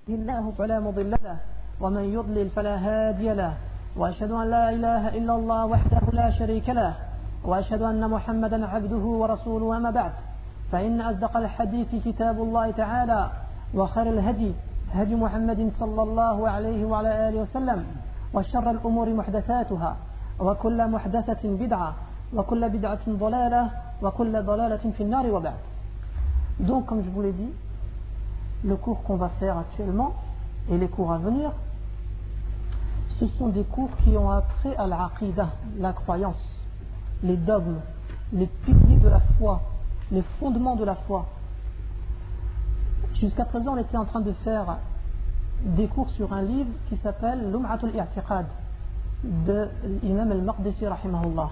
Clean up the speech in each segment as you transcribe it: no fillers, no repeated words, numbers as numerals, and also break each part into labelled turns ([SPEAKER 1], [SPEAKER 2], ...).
[SPEAKER 1] الله فلا مضل له ومن يضلل فلا هادي له وأشهد أن لا إله إلا الله وحده لا شريك له وأشهد أن محمدا عبده ورسوله أما بعد فإن أصدق الحديث كتاب الله تعالى وخير الهدي هدي محمد صلى الله عليه وعلى آله وسلم وشر الأمور محدثاتها وكل محدثة بدعة وكل بدعة ضلالة وكل ضلالة في النار وبعد. Donc comme je vous l'ai dit, le cours qu'on va faire actuellement et les cours à venir, ce sont des cours qui ont attrait à l'aqidah, la croyance, les dogmes, les piliers de la foi, les fondements de la foi. Jusqu'à présent, on était en train de faire des cours sur un livre qui s'appelle Lum'atul I'tiqad de l'imam al-Maqdisi rahimahullah.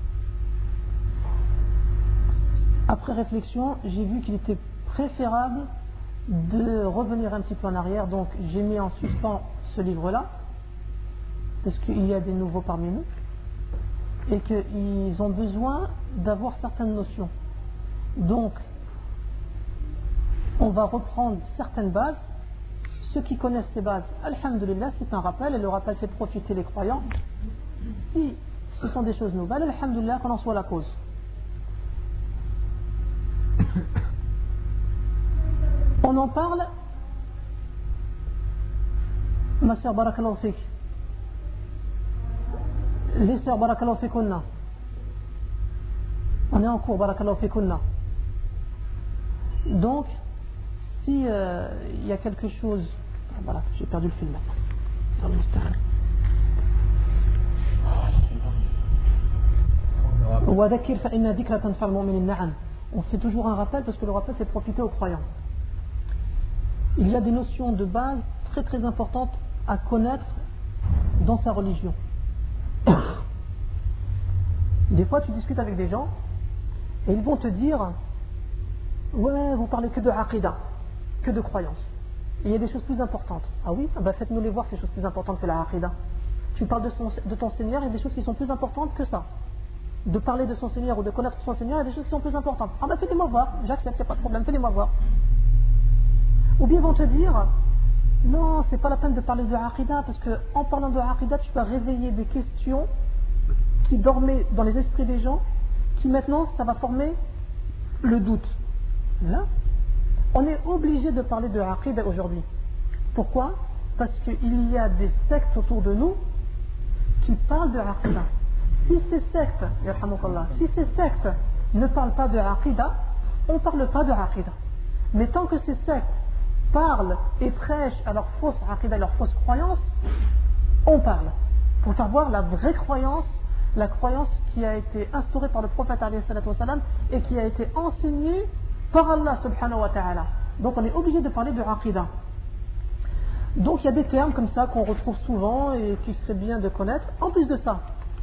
[SPEAKER 1] Après réflexion, j'ai vu qu'il était préférable de revenir un petit peu en arrière, donc j'ai mis en suspens ce livre-là, parce qu'il y a des nouveaux parmi nous, et qu'ils ont besoin d'avoir certaines notions. Donc, on va reprendre certaines bases. Ceux qui connaissent ces bases, alhamdulillah, c'est un rappel, et le rappel fait profiter les croyants. Si ce sont des choses nouvelles, alhamdulillah, qu'on en soit la cause. On en parle, ma sœur barakallahu fik, les sœurs barakallahu fikunna, on est en cours barakallahu fikunna. Donc si il y a quelque chose, voilà, j'ai perdu le fil maintenant. On fait toujours un rappel parce que le rappel fait profiter aux croyants. Il y a des notions de base très très importantes à connaître dans sa religion. Des fois tu discutes avec des gens et ils vont te dire ouais, vous parlez que de aqidah, que de croyance. Et il y a des choses plus importantes. Ah oui, bah faites-nous les voir, ces choses plus importantes que la aqidah. Tu parles de ton Seigneur, il y a des choses qui sont plus importantes que ça. De parler de son Seigneur ou de connaître son Seigneur, il y a des choses qui sont plus importantes. Ah bah faites-moi voir, j'accepte, il n'y a pas de problème, faites-moi voir. Ou bien ils vont te dire non, c'est pas la peine de parler de aqidah, parce qu'en parlant de aqidah, tu vas réveiller des questions qui dormaient dans les esprits des gens, qui maintenant, ça va former le doute. Là, on est obligé de parler de aqidah aujourd'hui. Pourquoi? Parce qu'il y a des sectes autour de nous qui parlent de aqidah. Si ces sectes ne parlent pas de aqidah, on ne parle pas de aqidah. Mais tant que ces sectes parlent et prêchent à leur fausse aqidah, à leur fausse croyance, on parle. Pour savoir la vraie croyance, la croyance qui a été instaurée par le prophète alayhi salatu wassalam et qui a été enseignée par Allah subhanahu wa ta'ala. Donc on est obligé de parler de aqidah. Donc il y a des termes comme ça qu'on retrouve souvent et qui serait bien de connaître. En plus de ça,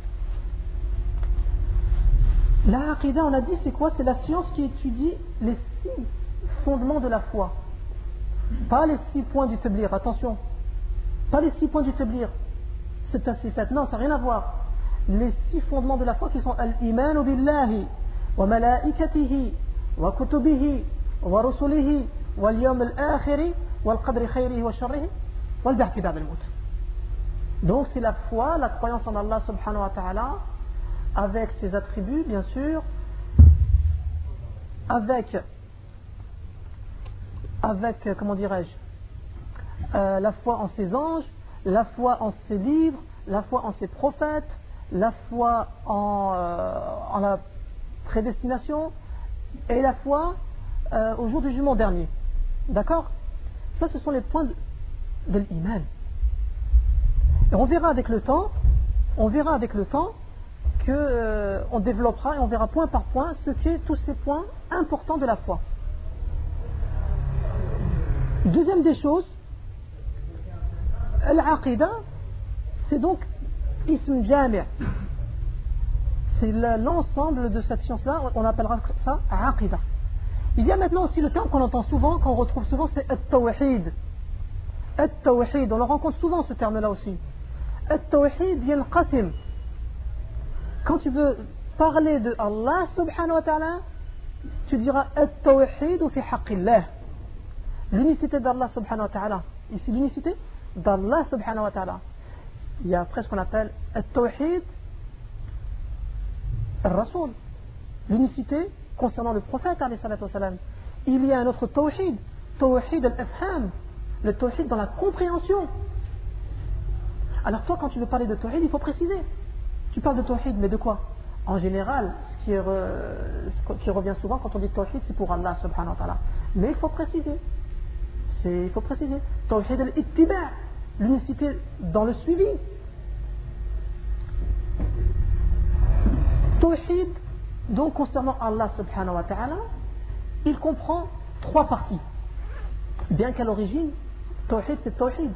[SPEAKER 1] la aqidah, on a dit, c'est quoi? C'est la science qui étudie les 6 fondements de la foi. Pas les 6 points du tablir, attention. Pas les 6 points du tablir. C'est assez fait. Non, ça n'a rien à voir. Les 6 fondements de la foi qui sont al-imanu billahi wa malaikatihi wa kutubihi wa rusulihi wal yawm al-akhiri wal qadri khayrihi wa sharrihi wal ba'thi ba'da al-maut. Donc c'est la foi, la croyance en Allah subhanahu wa ta'ala, avec ses attributs bien sûr, avec comment dirais-je, la foi en ses anges, la foi en ses livres, la foi en ses prophètes, la foi en la prédestination et la foi au jour du jugement dernier. D'accord? Ça, ce sont les points de l'iman. Et on verra avec le temps que on développera et on verra point par point ce qu'est tous ces points importants de la foi. Deuxième des choses, l'aqidah, c'est donc ism jami'. C'est l'ensemble de cette science-là, on appellera ça aqidah. Il y a maintenant aussi le terme qu'on entend souvent, qu'on retrouve souvent, c'est at-tawhid. At-tawhid, on le rencontre souvent ce terme-là aussi. At-tawhid yanqasim. Quand tu veux parler de Allah subhanahu wa ta'ala, tu diras at-tawhid fi haqqillah. L'unicité d'Allah subhanahu wa ta'ala. ici l'unicité d'Allah subhanahu wa ta'ala. Il y a après ce qu'on appelle al-tawhid al-rasoul, l'unicité concernant le prophète alayhi salatu wassalam. Il y a un autre tawhid, tawhid al-afham, le tawhid dans la compréhension. Alors toi, quand tu veux parler de tawhid, il faut préciser. Tu parles de tawhid, mais de quoi? En général, ce qui revient souvent quand on dit tawhid, c'est pour Allah subhanahu wa ta'ala. Mais il faut préciser. Il faut préciser. Tawhid al-ittiba', l'unicité dans le suivi. Tawhid, donc concernant Allah subhanahu wa ta'ala, il comprend 3 parties. Bien qu'à l'origine, tawhid c'est tawhid.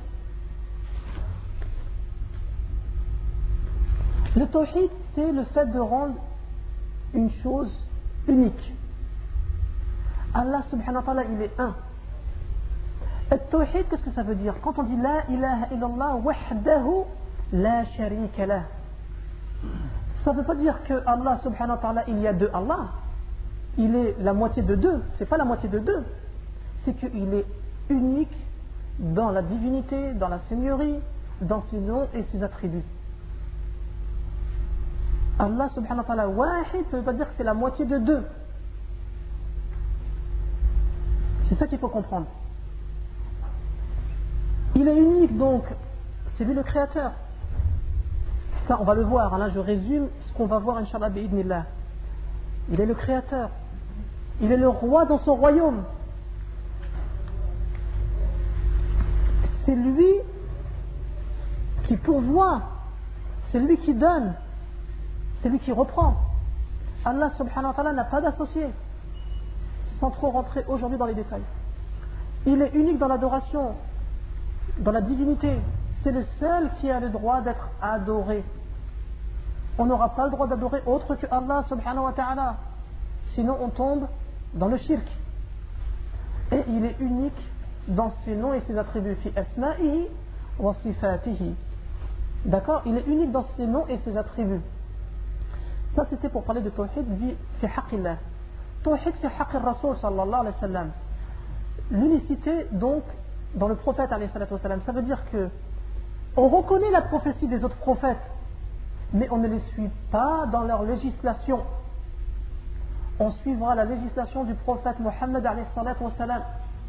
[SPEAKER 1] Le tawhid, c'est le fait de rendre une chose unique. Allah subhanahu wa ta'ala, il est un. Le tawhid, qu'est-ce que ça veut dire? Quand on dit la ilaha illallah wahdahu la sharika lah, ça ne veut pas dire que Allah subhanahu wa ta'ala, il y a 2 Allah. Il est la moitié de 2. C'est pas la moitié de 2. C'est qu'il est unique dans la divinité, dans la seigneurie, dans ses noms et ses attributs. Allah subhanahu wa ta'ala wahid, ça ne veut pas dire que c'est la moitié de 2. C'est ça qu'il faut comprendre. Il est unique donc, c'est lui le créateur. Ça on va le voir, là je résume ce qu'on va voir inshallah bi'idnillah. Il est le créateur. Il est le roi dans son royaume. C'est lui qui pourvoit. C'est lui qui donne. C'est lui qui reprend. Allah subhanahu wa ta'ala n'a pas d'associé. Sans trop rentrer aujourd'hui dans les détails. Il est unique dans l'adoration, dans la divinité. C'est le seul qui a le droit d'être adoré. On n'aura pas le droit d'adorer autre que Allah subhanahu wa ta'ala. Sinon on tombe dans le shirk. Et il est unique dans ses noms et ses attributs. Fi asma'ihi wa sifatihi. D'accord? Il est unique dans ses noms et ses attributs. Ça c'était pour parler de tawhid fi haqqillah. Tawhid fi haqqir rasoul sallallahu alayhi wa sallam. L'unicité donc dans le prophète alayhi salatu wa sallam. Ça veut dire que on reconnaît la prophétie des autres prophètes, mais on ne les suit pas dans leur législation. On suivra la législation du prophète Mohammed alayhi salatu wa sallam.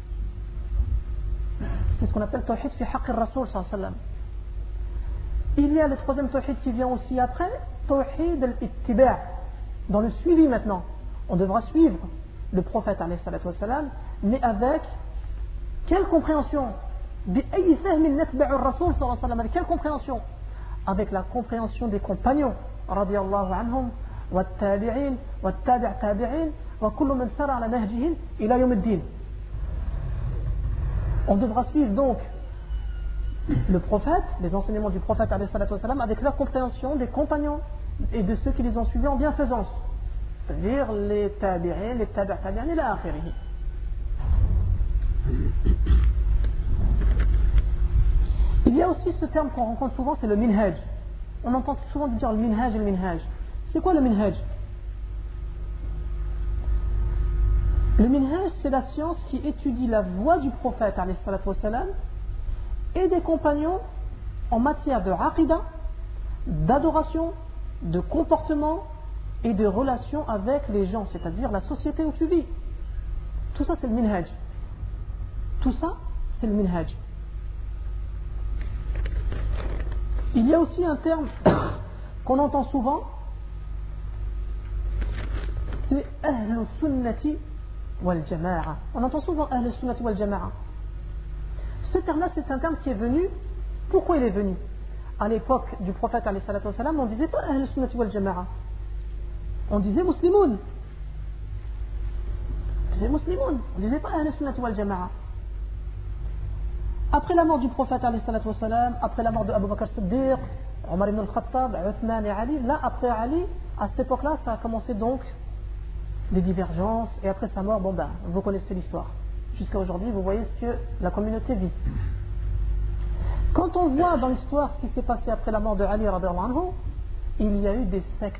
[SPEAKER 1] C'est ce qu'on appelle tawhid fi haqqir rasoul sallallahu alayhi wa sallam. Il y a le troisième tawhid qui vient aussi après, tawhid al-ittiba', dans le suivi maintenant. On devra suivre le prophète alayhi salatu wa sallam, mais avec quelle compréhension? بأي فهم نتبع الرسول صلى الله عليه وسلم. Avec quelle compréhension? Avec la compréhension des compagnons رضي الله عنهم والتابعين والتابع تابعين وكل من سار على نهجهم إلى يوم الدين. On devra suivre donc le prophète, les enseignements du prophète alayhi salatu wa sallam, avec leur compréhension des compagnons et de ceux qui les ont suivis en bienfaisance, c'est-à-dire les tabi'in, les tabi' tabi'in et la akhirihi. Il y a aussi ce terme qu'on rencontre souvent, c'est le minhaj. On entend souvent dire le minhaj et le minhaj. C'est quoi le minhaj? Le minhaj, c'est la science qui étudie la voie du prophète alayhi salatu wa sallam et des compagnons en matière de aqidah, d'adoration, de comportement et de relation avec les gens, c'est-à-dire la société où tu vis. Tout ça c'est le minhaj. Tout ça c'est le minhaj. Il y a aussi un terme qu'on entend souvent, c'est Ahl Sunnati wal Jama'a. On entend souvent Ahl Sunnati wal Jama'a. Ce terme-là, c'est un terme qui est venu. Pourquoi il est venu? À l'époque du prophète alayhi salatu wa sallam, on ne disait pas Ahl Sunnati wal Jama'a. On disait Muslimoun. On disait Muslimoun. On ne disait pas Ahl Sunnati wal Jama'a. Après la mort du prophète alayhi salatu wa sallam, après la mort de Abu Bakr Siddiq, Omar ibn al-Khattab, Uthman et Ali, là après Ali, à cette époque-là, ça a commencé donc des divergences, et après sa mort, bon ben, vous connaissez l'histoire. Jusqu'à aujourd'hui, vous voyez ce que la communauté vit. Quand on voit dans l'histoire ce qui s'est passé après la mort de Ali radhiyallahu anhu, il y a eu des sectes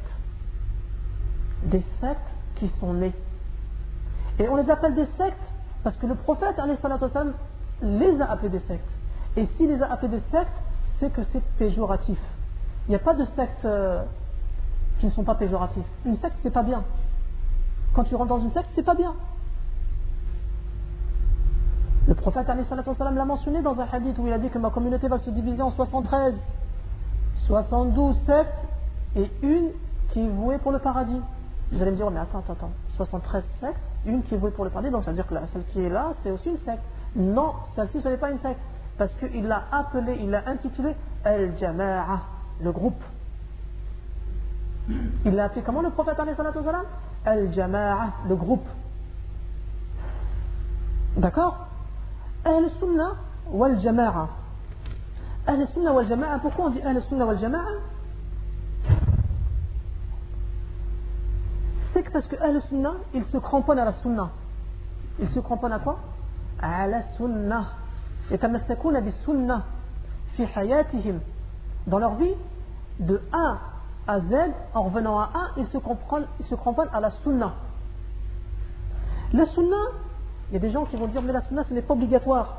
[SPEAKER 1] qui sont nées. Et on les appelle des sectes parce que le prophète alayhi salatu wa sallam, les a appelés des sectes. Et s'il les a appelés des sectes, c'est que c'est péjoratif. Il n'y a pas de sectes qui ne sont pas péjoratifs. Une secte, c'est pas bien. Quand tu rentres dans une secte, c'est pas bien. Le prophète l'a mentionné dans un hadith où il a dit que ma communauté va se diviser en 73, 72 sectes et une qui est vouée pour le paradis. Vous allez me dire, mais attends, 73 sectes, une qui est vouée pour le paradis, donc ça veut dire que celle qui est là, c'est aussi une secte. Non, celle-ci, ce n'est pas une secte, parce qu'il l'a appelé, il l'a intitulé Al-Jama'a, le groupe. Il l'a appelé comment le prophète Al-Jama'a, le groupe. D'accord? Ahl-Sunnah wal-Jama'a. Ahl-Sunnah wal-Jama'a, pourquoi on dit Ahl-Sunnah wal-Jama'a? C'est que parce que Ahl-Sunnah, ils se cramponnent à la Sunnah. Ils se cramponnent à quoi? À la Sunnah. Yatamassakouna bis-Sunnah fi hayatihim. Dans leur vie, de A à Z, en revenant à A, ils se cramponnent à la Sunnah. La Sunnah, il y a des gens qui vont dire, mais la Sunnah, ce n'est pas obligatoire.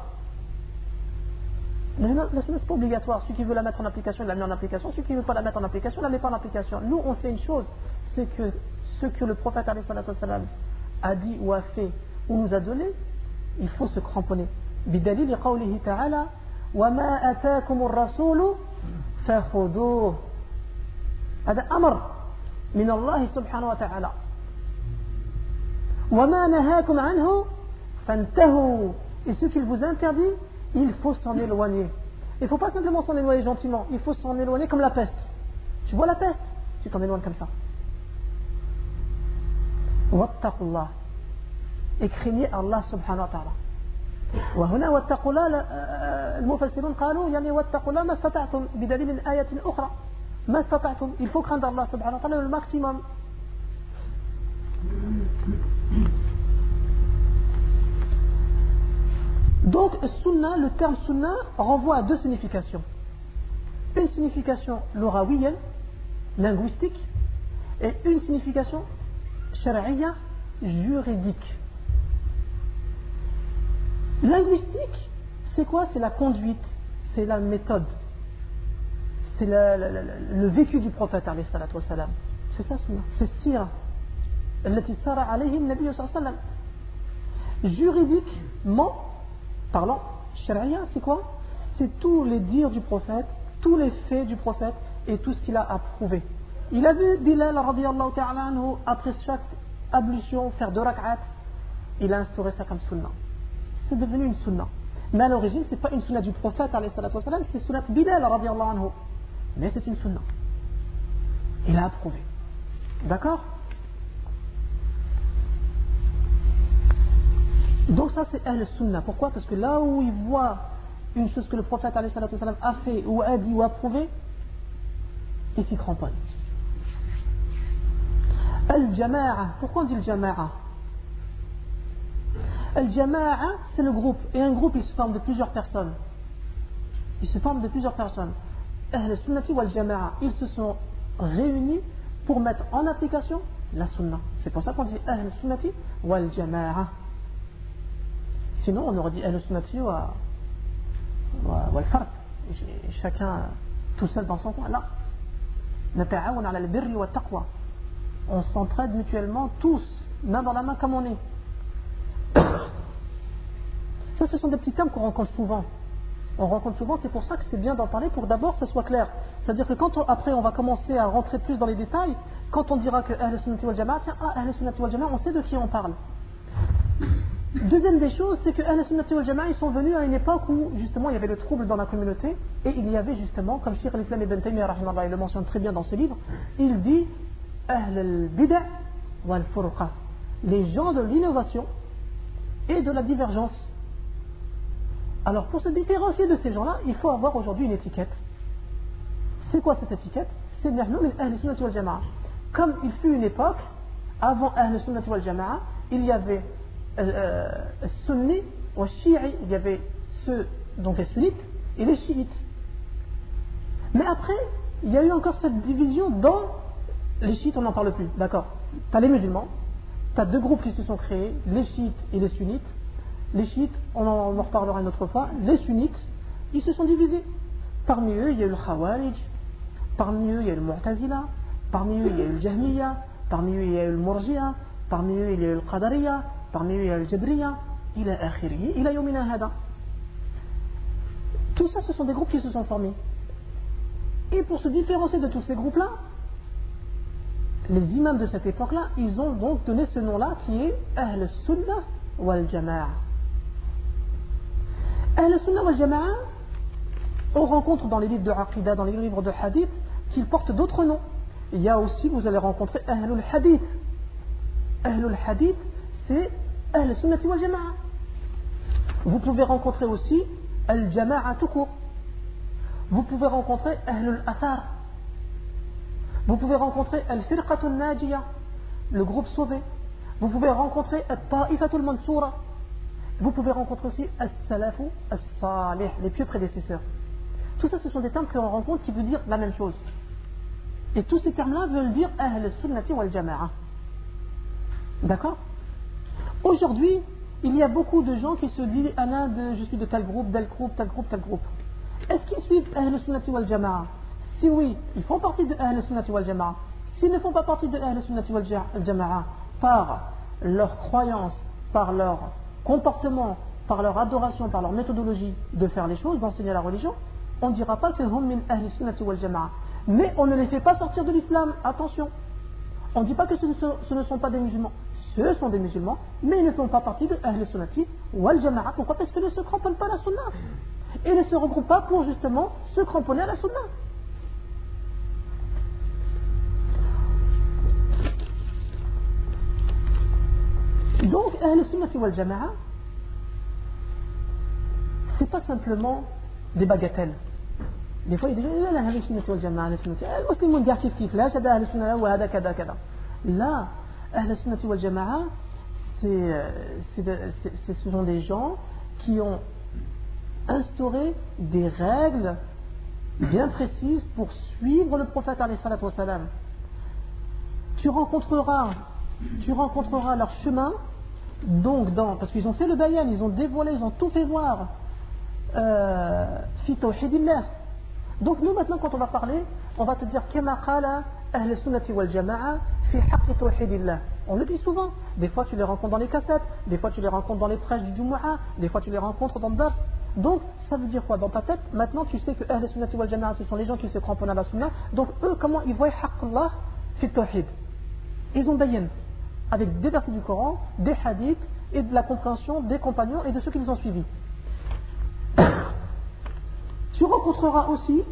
[SPEAKER 1] La Sunnah, c'est pas obligatoire. Celui qui veut la mettre en application, il la met en application. Celui qui ne veut pas la mettre en application, il la met pas en application. Nous, on sait une chose, c'est que ce que le prophète a dit ou a fait ou nous a donné, il faut se cramponner. Bidalil qawlihi ta'ala wa ma ataakum ar-rasul fakhuduhu. هذا أمر من الله سبحانه وتعالى. وما نهاكم عنه فانتهوا. Et ce qu'il vous interdit, il faut s'en éloigner. Il ne faut pas simplement s'en éloigner gentiment, il faut s'en éloigner comme la peste. Tu vois la peste, tu t'en éloignes comme ça. واتقوا الله. Et craignez Allah subhanahu wa ta'ala. وهنا واتقوا الله المفسرون قالوا يعني واتقوا الله ما استطعتم بدليل من آية أخرى. ما استطعتم. Il faut craindre Allah subhanahu wa ta'ala le maximum. Donc, sunnah, le terme sunnah renvoie à deux significations. Une signification lughawiyan, linguistique, et une signification shar'iyya, juridique. Linguistique, c'est quoi? C'est la conduite, c'est la méthode, c'est le vécu du prophète alayhi salatu wassalam. C'est ça sunnah, c'est sira التي سار عليه النبي صلى الله عليه وسلم. Juridiquement parlant, sharia, c'est quoi? C'est tous les dires du prophète, tous les faits du prophète et tout ce qu'il a approuvé. Il a vu Bilal radiyallahu ta'ala anhu après chaque ablution faire 2 rak'at, il a instauré ça comme sunnah. C'est devenu une sunnah. Mais à l'origine, c'est pas une sunnah du prophète alayhi salatu wassalam, c'est sunnah Bilal radiyallahu anhu. Mais c'est une sunnah. Il a approuvé. D'accord? Donc ça c'est Ahl-Sunnah. Pourquoi? Parce que là où il voit une chose que le prophète alayhi salatu wassalam a fait ou a dit ou a prouvé, il s'y cramponne. Al-Jama'a. Pourquoi on dit Al-Jama'a? Al-Jama'a, c'est le groupe. Et un groupe, il se forme de plusieurs personnes. Il se forme de plusieurs personnes. Ahl-Sunnati wal-Jama'a. Ils se sont réunis pour mettre en application la Sunnah. C'est pour ça qu'on dit Ahl-Sunnati wal-Jama'a. Sinon, on aurait dit Ahl-Sunnati wal-Fard. Chacun tout seul dans son coin. Là. Nata'awan ala al-birri wa taqwa. On s'entraide mutuellement, tous, main dans la main comme on est. Ça, ce sont des petits termes qu'on rencontre souvent. On rencontre souvent, c'est pour ça que c'est bien d'en parler, pour d'abord que ce soit clair. C'est-à-dire que quand après on va commencer à rentrer plus dans les détails, quand on dira que Ahl-Sunnati wal-Jama'a, tiens, Ahl-Sunnati wal-Jama'a, on sait de qui on parle. Deuxième des choses, c'est que Ahl-Sunnati wal-Jama'a, ils sont venus à une époque où justement il y avait le trouble dans la communauté, et il y avait justement, comme Cheikh al-Islam ibn Taymiyyah rahimahullah, il le mentionne très bien dans ses livres, il dit Ahl al-Bid'a wal-Furqa, les gens de l'innovation et de la divergence. Alors pour se différencier de ces gens-là, il faut avoir aujourd'hui une étiquette. C'est quoi cette étiquette? C'est Nahnu min Ahl-Sunnati wal-Jama'a. Comme il fut une époque, avant Ahl-Sunnati wal-Jama'a, il y avait Sunni ou Shi'i, il y avait ceux, donc les sunnites et les chiites. Mais après, il y a eu encore cette division dans les chiites, on n'en parle plus, d'accord. Tu as les musulmans, tu as 2 groupes qui se sont créés, les chiites et les sunnites. Les chiites, on en reparlera une autre fois, les sunnites, ils se sont divisés. Parmi eux, il y a eu le Khawarij, parmi eux, il y a eu le Mu'tazila, parmi eux, il y a eu le Jahmiya, parmi eux, il y a eu le Murji'a, parmi eux, il y a eu le Qadariya, parmi eux, il y a eu le Jabriya, ila akhirihi, ila yawmina hada. Tout ça, ce sont des groupes qui se sont formés. Et pour se différencier de tous ces groupes-là, les imams de cette époque-là, ils ont donc donné ce nom-là qui est Ahl Sunnah wal Jama'a. Ahl Sunnah wal Jama'a, on rencontre dans les livres de Aqidah, dans les livres de Hadith, qu'ils portent d'autres noms. Il y a aussi, vous allez rencontrer Ahlul Hadith. Ahlul Hadith, c'est Ahl Sunnah wal Jama'a. Vous pouvez rencontrer aussi Al Jama'a tout court. Vous pouvez rencontrer Ahlul Athar. Vous pouvez rencontrer Al-Firqatul Najiyah, le groupe sauvé. Vous pouvez rencontrer Al-Ta'ifatul Mansoura. Vous pouvez rencontrer aussi Al-Salafu Al-Salih, les pieux prédécesseurs. Tout ça, ce sont des termes que l'on rencontre qui veulent dire la même chose. Et tous ces termes-là veulent dire Ahl Sunnati wal Jama'a. D'accord? Aujourd'hui, il y a beaucoup de gens qui se disent je suis de tel groupe, tel groupe, tel groupe, tel groupe. Est-ce qu'ils suivent Ahl Sunnati wal Jama'a? Si oui, ils font partie de Ahl Sunnati wal Jama'a. S'ils ne font pas partie de Ahl Sunnati wal Jama'a par leur croyance, par leur comportement, par leur adoration, par leur méthodologie de faire les choses, d'enseigner la religion, on ne dira pas que hum min Ahl Sunnati wal Jama'a. Mais on ne les fait pas sortir de l'islam, attention. On ne dit pas que ce ne sont pas des musulmans. Ce sont des musulmans, mais ils ne font pas partie de Ahl Sunnati wal Jama'a. Pourquoi? Parce qu'ils ne se cramponnent pas à la sunna. Et ne se regroupent pas pour justement se cramponner à la sunna. Donc, Ahl Sunnati wal Jama'a, c'est pas simplement des bagatelles. Des fois, il y a des gens, Ahl Sunnati wal Jama'a, Ahl Sunnati, les musulmans disent kif kif, là, hada Ahl Sunnati wa hada kada kada. Là, Ahl Sunnati wal Jama'a, ce sont des gens qui ont instauré des règles bien précises pour suivre le prophète alayhi salatu wa salam. Tu rencontreras leur chemin, donc parce qu'ils ont fait le bayan, ils ont dévoilé, ils ont tout fait voir, fi tawhidillah. Donc nous maintenant quand on va parler, on va te dire kama qala ahl sunnati wal jama'a fi haqq tawhidillah. On le dit souvent, des fois tu les rencontres dans les cassettes, des fois tu les rencontres dans les prêches du Jumu'ah, des fois tu les rencontres dans le dars. Donc ça veut dire quoi? Dans ta tête, maintenant tu sais que ahl sunnati wal jama'a ce sont les gens qui se cramponnent à la sunna. Donc eux, comment ils voient haqq Allah fi tawhid? Ils ont bayan avec des versets du Coran, des hadiths et de la compréhension des compagnons et de ceux qui les ont suivis. Tu rencontreras aussi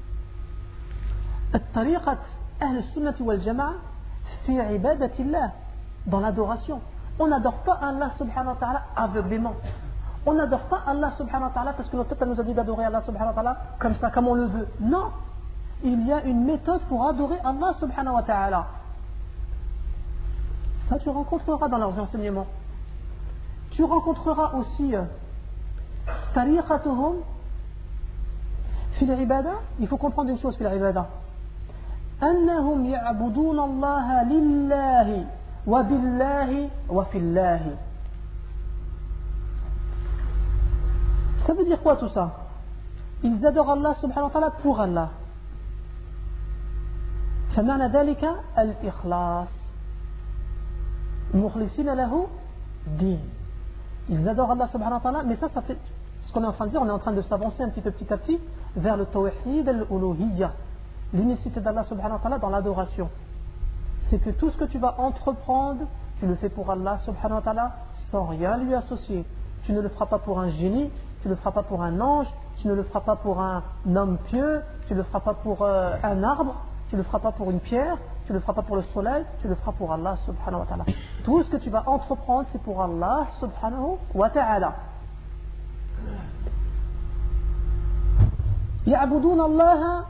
[SPEAKER 1] الطريقة أهل السنة والجماعة في عبادة الله, dans l'adoration. On n'adore pas Allah subhanahu wa ta'ala aveuglément. On n'adore pas Allah subhanahu wa ta'ala parce que notre tête nous a dit d'adorer Allah subhanahu wa ta'ala comme ça, comme on le veut. Non, il y a une méthode pour adorer Allah subhanahu wa ta'ala. Ça tu rencontreras dans leurs enseignements. Tu rencontreras aussi tariqatuhum fi l'ibada. Il faut comprendre une chose fi l'ibada. أنهم يعبدون الله لله وبالله وفي الله. Ça veut dire quoi tout ça? Ils adorent Allah subhanahu wa ta'ala pour Allah. فمعنى ذلك الإخلاص مخلصين له دين. Ils adorent Allah subhanahu wa ta'ala, mais ça fait ce qu'on est en train de dire, on est en train de s'avancer un petit à petit vers le tawhid al-uluhiyya, l'unicité d'Allah subhanahu wa ta'ala dans l'adoration. C'est que tout ce que tu vas entreprendre, tu le fais pour Allah subhanahu wa ta'ala sans rien lui associer. Tu ne le feras pas pour un génie, tu ne le feras pas pour un ange, tu ne le feras pas pour un homme pieux, tu ne le feras pas pour un arbre, tu ne le feras pas pour une pierre, tu ne le feras pas pour le soleil, tu le feras pour Allah subhanahu wa ta'ala. Tout ce que tu vas entreprendre, c'est pour Allah subhanahu wa ta'ala. يعبدون الله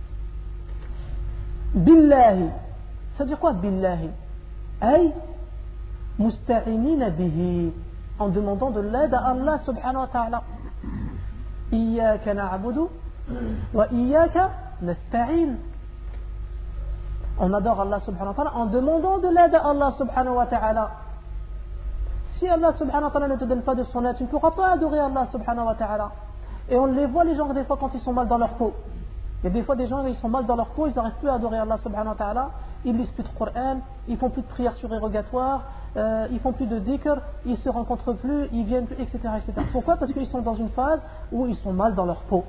[SPEAKER 1] بالله. Ça veut dire quoi billahi? أي مستعينين به, en demandant de l'aide à Allah subhanahu wa ta'ala. إياك نعبد وإياك نستعين. On adore Allah subhanahu wa ta'ala en demandant de l'aide à Allah subhanahu wa ta'ala. Si Allah subhanahu wa ta'ala ne te donne pas de son aide, tu ne pourras pas adorer Allah subhanahu wa ta'ala. Et on les voit les gens des fois quand ils sont mal dans leur peau. Il y a des fois des gens ils sont mal dans leur peau, ils n'arrivent plus à adorer Allah subhanahu wa ta'ala, ils lisent plus de Coran, ils font plus de prières surérogatoires, ils font plus de dhikr, ils se rencontrent plus, ils viennent plus, etc., etc. Pourquoi? Parce qu'ils sont dans une phase où ils sont mal dans leur peau.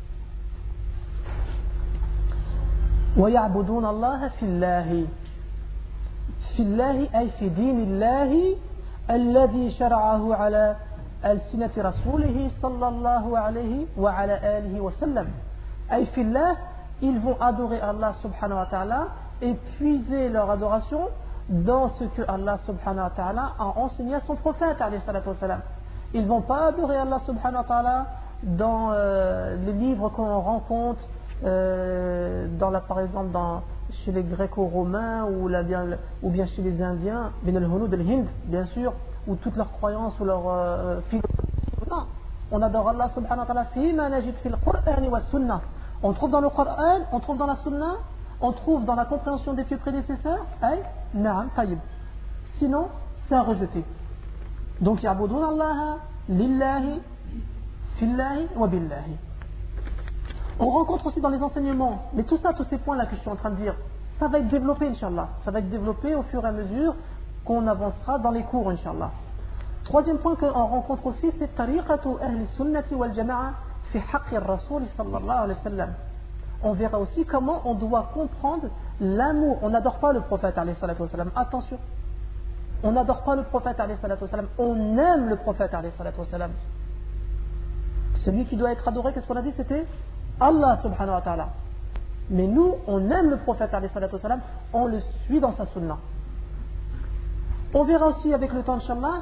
[SPEAKER 1] وَيَعْبُدُونَ اللَّهَ فِي اللَّهِ في الله أي في دين الله الذي شرعه على ألسنة رسوله صلى الله عليه وعلى آله وسلم. أي في الله, ils vont adorer Allah subhanahu wa ta'ala et puiser leur adoration dans ce que Allah subhanahu wa ta'ala a enseigné à son prophète alayhi salatu wa salam. Ils ne vont pas adorer Allah subhanahu wa ta'ala dans les livres qu'on rencontre par exemple chez les Gréco-Romains ou bien chez les Indiens, bin al-Hunud al-Hind, bien sûr, ou toutes leurs croyances ou leurs philosophies. Non, on adore Allah subhanahu wa ta'ala fima najid fil Qur'an wa sunnah. On trouve dans le Qur'an, on trouve dans la Sunna, on trouve dans la compréhension des pieux prédécesseurs, na'am, tayyib. Sinon, c'est à rejeter. Donc, ya'budun Allah lillahi, fillahi wa billahi. On rencontre aussi dans les enseignements, mais tout ça, tous ces points-là que je suis en train de dire, ça va être développé, Inch'Allah. Ça va être développé au fur et à mesure qu'on avancera dans les cours, Inch'Allah. Troisième point qu'on rencontre aussi, c'est tariqatu ahli sunnati wal jama'a fi haqqi ar-rasul sallallahu alayhi wa sallam. On verra aussi comment on doit comprendre l'amour. On n'adore pas le prophète alayhi salatu wa sallam. Attention. On n'adore pas le prophète alayhi salatu wa sallam. On aime le prophète alayhi salatu wa sallam. Celui qui doit être adoré, qu'est-ce qu'on a dit? C'était Allah subhanahu wa ta'ala. Mais nous, on aime le prophète alayhi salatu wa sallam, on le suit dans sa sunna. On verra aussi avec le temps, Inch'Allah,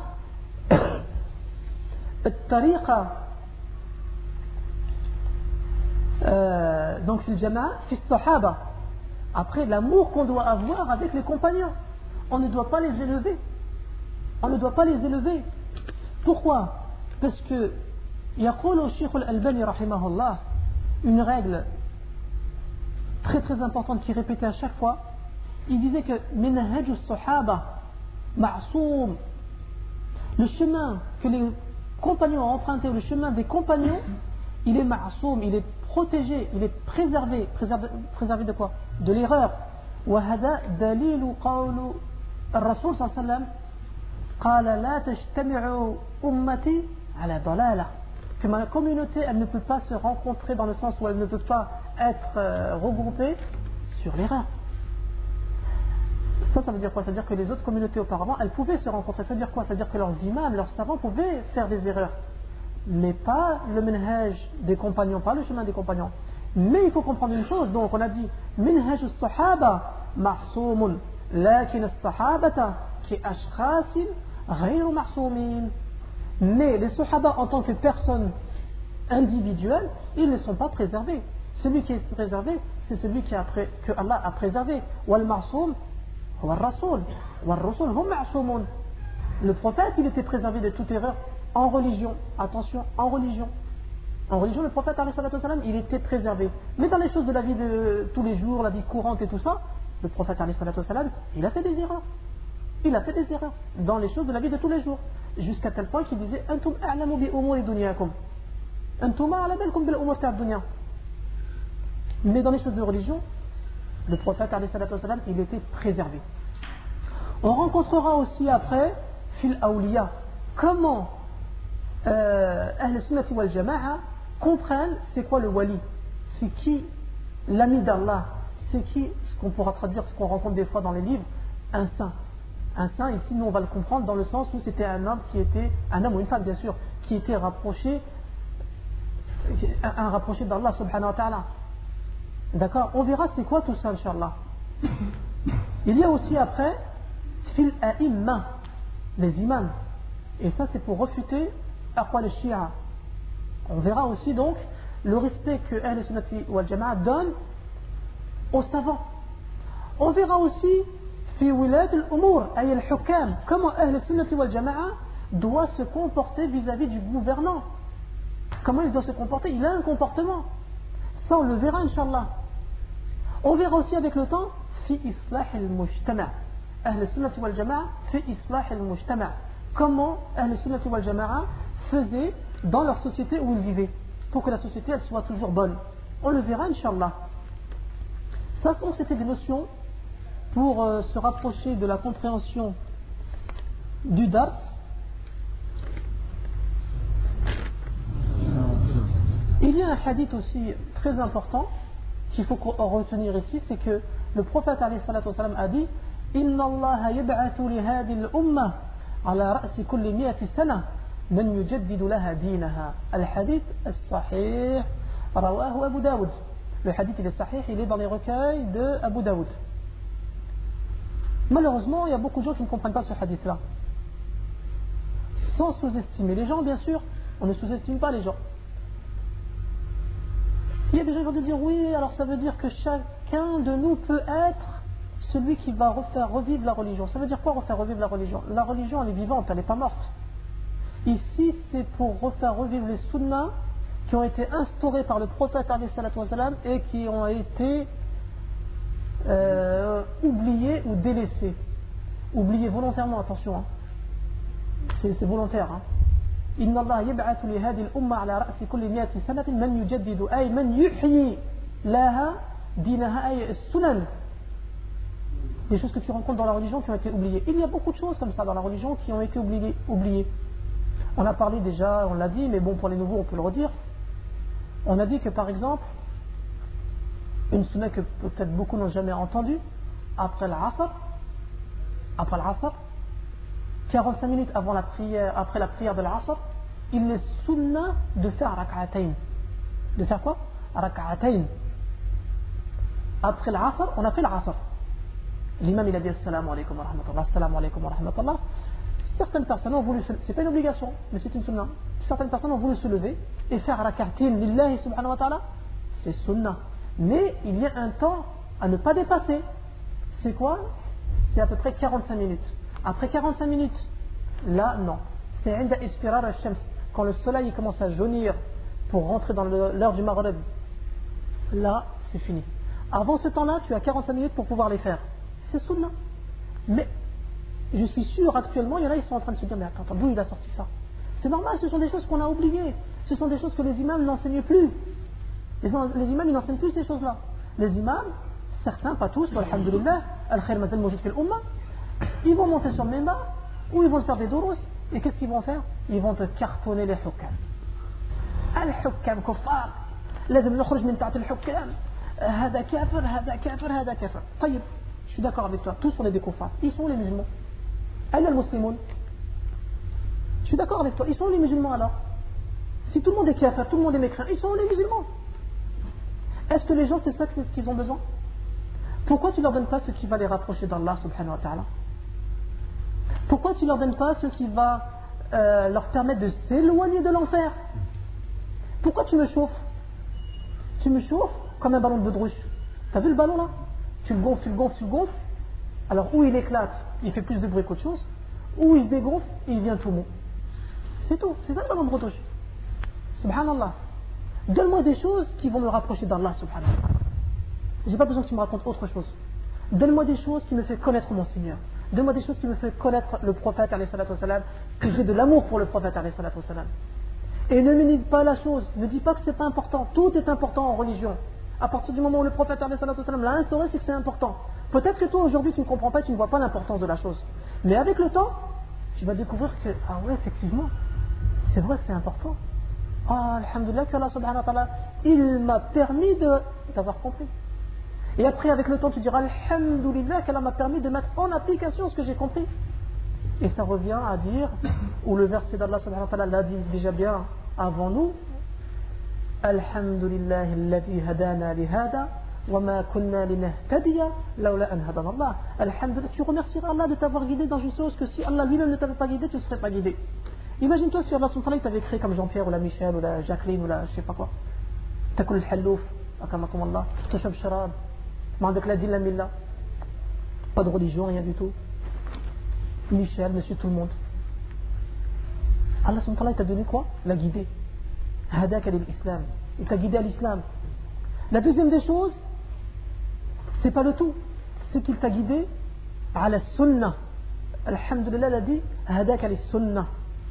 [SPEAKER 1] الطريقة donc fil jama'a, fil sahaba. Après, l'amour qu'on doit avoir avec les compagnons. On ne doit pas les élever. On ne doit pas les élever. Pourquoi? Parce que يقول الشيخ الألباني رحمه الله, une règle très très importante qui est répétée à chaque fois, il disait que minhaj as-sahaba ma'soum, le chemin que les compagnons ont emprunté, le chemin des compagnons, il est ma'soum, il est protégé, il est préservé. Préservé de quoi? De l'erreur. وهذا دليل قول الرسول صلى الله عليه وسلم قال لا تجتمع أمتي على ضلالة. Que ma communauté, elle ne peut pas se rencontrer dans le sens où elle ne peut pas être regroupée sur l'erreur. Ça veut dire quoi? Ça veut dire que les autres communautés auparavant, elles pouvaient se rencontrer. Ça veut dire quoi? Ça veut dire que leurs imams, leurs savants pouvaient faire des erreurs. Mais pas le minhaj des compagnons, pas le chemin des compagnons. Mais il faut comprendre une chose. Donc on a dit minhaj as-sahaba mahsoumun, lakin as-sahabata ki ashkhasin ghayru mahsoumin. Mais les sahaba en tant que personnes individuelles, ils ne sont pas préservés. Celui qui est préservé, c'est celui que Allah a préservé. Wal ma'soum wal rasoul. Wal rasoul hum ma'soumun. Le prophète, il était préservé de toute erreur en religion. Attention, en religion. En religion, le prophète, il était préservé. Mais dans les choses de la vie de tous les jours, la vie courante et tout ça, le prophète, il a fait des erreurs. Il a fait des erreurs dans les choses de la vie de tous les jours. Jusqu'à tel point qu'il disait Antum a'lamu bi umuri dunyakum. Antum a'lamu bil umuri dunya. Mais dans les choses de religion, le prophète, il était préservé. On rencontrera aussi après, fil awliya, comment Ahl Sunnati wal Jama'a comprennent c'est quoi le wali, c'est qui l'ami d'Allah, c'est qui, ce qu'on pourra traduire, ce qu'on rencontre des fois dans les livres, un saint. Un saint, ici nous on va le comprendre dans le sens où c'était un homme qui était, un homme ou une femme bien sûr, qui était rapproché d'Allah subhanahu wa ta'ala. D'accord? On verra c'est quoi tout ça, Inch'Allah. Il y a aussi après fil a'imma, les imams. Et ça c'est pour refuter aqwal al-shi'a. On verra aussi donc le respect que Ahl Sunnati wal Jama'a donne aux savants. On verra aussi fi wilayat al-umur ay al-hukam, comment Ahl Sunnati wal Jama'a doit se comporter vis-à-vis du gouvernant. Comment il doit se comporter? Il a un comportement. Ça on le verra, Inch'Allah. On verra aussi avec le temps fi islah al-mujtama'. Ahl Sunnati wal Jama'a fi islah al-mujtama'. comment Ahl-Sunnati wal Jama'a faisaient dans leur société où ils vivaient, pour que la société elle soit toujours bonne. On le verra, Inch'Allah. Ça, c'était des notions pour se rapprocher de la compréhension du dars. Il y a un hadith aussi très important qu'il faut retenir ici, c'est que le prophète a dit Inna Allah yab'athu li hadhihi al-ummah ala ra'si kulli 100 sana man yujaddidu laha dinaha. Al-hadith as-sahih rawahu Abu Daoud. Le hadith il est sahih, il est dans les recueils de Abu Daoud. Malheureusement, il y a beaucoup de gens qui ne comprennent pas ce hadith-là. Sans sous-estimer les gens, bien sûr, on ne sous-estime pas les gens. Il y a des gens qui vont te dire oui, alors ça veut dire que chacun de nous peut être celui qui va refaire revivre la religion. Ça veut dire quoi refaire revivre la religion? La religion elle est vivante, elle n'est pas morte. Ici c'est pour refaire revivre les sunnas qui ont été instaurés par le prophète et qui ont été oubliés ou délaissés. Oubliés volontairement, attention. Hein. C'est volontaire. Hein. إن الله يبعث لهذه الأمة على رأس كل 100 سنة من يجدد أي من يحيي لها دينها أي السنن. Des choses que tu rencontres dans la religion qui ont été oubliées. Il y a beaucoup de choses comme ça dans la religion qui ont été oubliées. On a parlé déjà, on l'a dit, mais bon, pour les nouveaux, on peut le redire. On a dit que par exemple, une sunna que peut-être beaucoup n'ont jamais entendue, après l'Asr, 45 minutes avant la prière, après la prière de l'Asr, il est sunna de faire rak'atayn. De faire quoi? Rak'atayn. Après l'Asr, on a fait l'Asr. L'imam il a dit assalamu alaikum wa rahmatullah, assalamu alaikum wa rahmatullah. Certaines personnes ont voulu c'est pas une obligation, mais c'est une sunna. Certaines personnes ont voulu se lever et faire rak'atayn lillahi subhanahu wa ta'ala. C'est sunna. Mais il y a un temps à ne pas dépasser. C'est quoi? C'est à peu près 45 minutes. Après 45 minutes, là, non. C'est inda ispirar al-shams. Quand le soleil commence à jaunir pour rentrer dans l'heure du Maghrib, là, c'est fini. Avant ce temps-là, tu as 45 minutes pour pouvoir les faire. C'est sunna. Mais, je suis sûr, actuellement, il y en a, ils sont en train de se dire, mais attends, d'où il a sorti ça? C'est normal, ce sont des choses qu'on a oubliées. Ce sont des choses que les imams n'enseignent plus. Les imams, ils n'enseignent plus ces choses-là. Les imams, certains, pas tous, alhamdulillah, al-khair mazal mawjud fil ummah, ils vont monter sur le minbar ou ils vont se faire des doros et qu'est-ce qu'ils vont faire? Ils vont te cartonner les hukam. Al-hukam kuffar, لازم نخرج من تحت الحكام, هذا كافر هذا كافر هذا كافر. طيب, je suis d'accord avec toi, tous on est des kuffars. Ils sont les musulmans. أين المسلمون? Je suis d'accord avec toi, ils sont les musulmans alors. Si tout le monde est kafir, tout le monde est mécréant, ils sont les musulmans. Est-ce que les gens c'est ça c'est ce qu'ils ont besoin? Pourquoi tu ne leur donnes pas ce qui va les rapprocher d'Allah subhanahu wa ta'ala? Pourquoi tu ne leur donnes pas ce qui va leur permettre de s'éloigner de l'enfer? Pourquoi tu me chauffes? Tu me chauffes comme un ballon de baudruche. Tu as vu le ballon là? Tu le gonfles, tu le gonfles, tu le gonfles. Alors où il éclate, il fait plus de bruit qu'autre chose. Ou il se dégonfle et il vient tout mou. C'est tout, c'est ça le ballon de baudruche. Subhanallah. Donne-moi des choses qui vont me rapprocher d'Allah subhanahu wa ta'ala. J'ai pas besoin que tu me racontes autre chose. Donne-moi des choses qui me fait connaître mon Seigneur. Donne-moi des choses qui me fait connaître le prophète alayhi salatu wassalam, que j'ai de l'amour pour le prophète alayhi salatu wassalam. Et ne me dis pas la chose, ne dis pas que c'est pas important. Tout est important en religion. À partir du moment où le prophète alayhi salatu wassalam l'a instauré, c'est que c'est important. Peut-être que toi aujourd'hui tu ne comprends pas, tu ne vois pas l'importance de la chose. Mais avec le temps, tu vas découvrir que, ah ouais, effectivement, c'est vrai, c'est important. Ah, alhamdulillah, qu'Allah subhanahu wa ta'ala, il m'a permis d'avoir compris. Et après, avec le temps, tu diras alhamdulillah, qu'Allah m'a permis de mettre en application ce que j'ai compris. Et ça revient à dire, ou le verset d'Allah subhanahu wa ta'ala l'a dit déjà bien avant nous, alhamdulillah, alladhi hadana li hada, wa ma kunna linahtadiya, lawla an hadana Allah. Alhamdulillah, tu remercieras Allah de t'avoir guidé dans une chose que si Allah lui-même ne t'avait pas guidé, tu ne serais pas guidé. Imagine-toi si Allah subhanahu wa ta'ala t'avait créé comme Jean-Pierre ou la Michel ou la Jacqueline ou la je sais pas quoi. Takul al-hallouf, akamakum Allah, tashab sharab, ma'andak la din la milla. Pas de religion, rien du tout. Michel, monsieur tout le monde. Allah subhanahu wa ta'ala t'a donné quoi? L'a guidé. Hadaka l'islam. Il t'a guidé à l'islam. La deuxième des choses, c'est pas le tout. C'est qu'il t'a guidé à la sunnah. Alhamdulillah, elle a dit Hadaka li sunnah.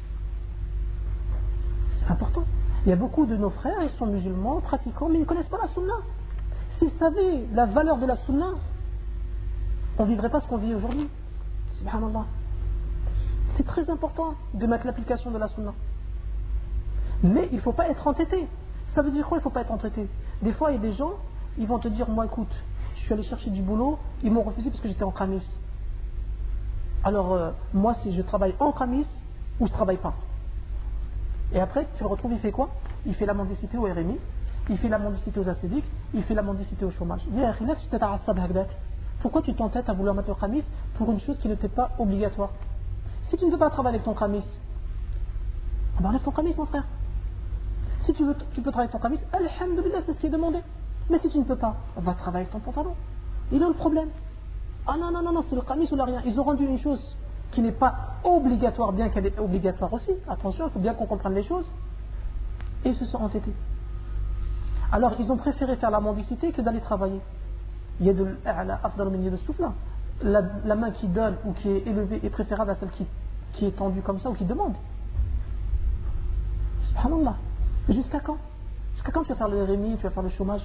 [SPEAKER 1] C'est important. Il y a beaucoup de nos frères, ils sont musulmans, pratiquants, mais ils ne connaissent pas la sunnah. S'ils savaient la valeur de la sunnah, on ne vivrait pas ce qu'on vit aujourd'hui. Subhanallah. C'est très important de mettre l'application de la sunnah. Mais il ne faut pas être entêté. Ça veut dire quoi, il ne faut pas être entêté? Des fois, il y a des gens, ils vont te dire, moi écoute, je suis allé chercher du boulot, ils m'ont refusé parce que j'étais en qamis. Alors, moi, si je travaille en qamis ou je ne travaille pas. Et après, tu le retrouves, il fait quoi? Il fait la mendicité au RMI, il fait la mendicité aux assédiques, il fait la mendicité au chômage. Pourquoi tu t'entêtes à vouloir mettre le qamis pour une chose qui n'était pas obligatoire? Si tu ne veux pas travailler avec ton qamis, enlève ton qamis, mon frère. Si tu peux travailler avec ton qamis, alhamdulillah, c'est ce qui est demandé. Mais si tu ne peux pas, va travailler avec ton pantalon. Il est où le problème? Ah non, c'est le qamis ou la rien. Ils ont rendu une chose qui n'est pas obligatoire, bien qu'elle est obligatoire aussi. Attention, il faut bien qu'on comprenne les choses. Et ils se sont entêtés. Alors, ils ont préféré faire la mendicité que d'aller travailler. Il y a de souffle. La main qui donne ou qui est élevée est préférable à celle qui est tendue comme ça ou qui demande. Subhanallah. Mais jusqu'à quand? Jusqu'à quand tu vas faire le RMI, tu vas faire le chômage?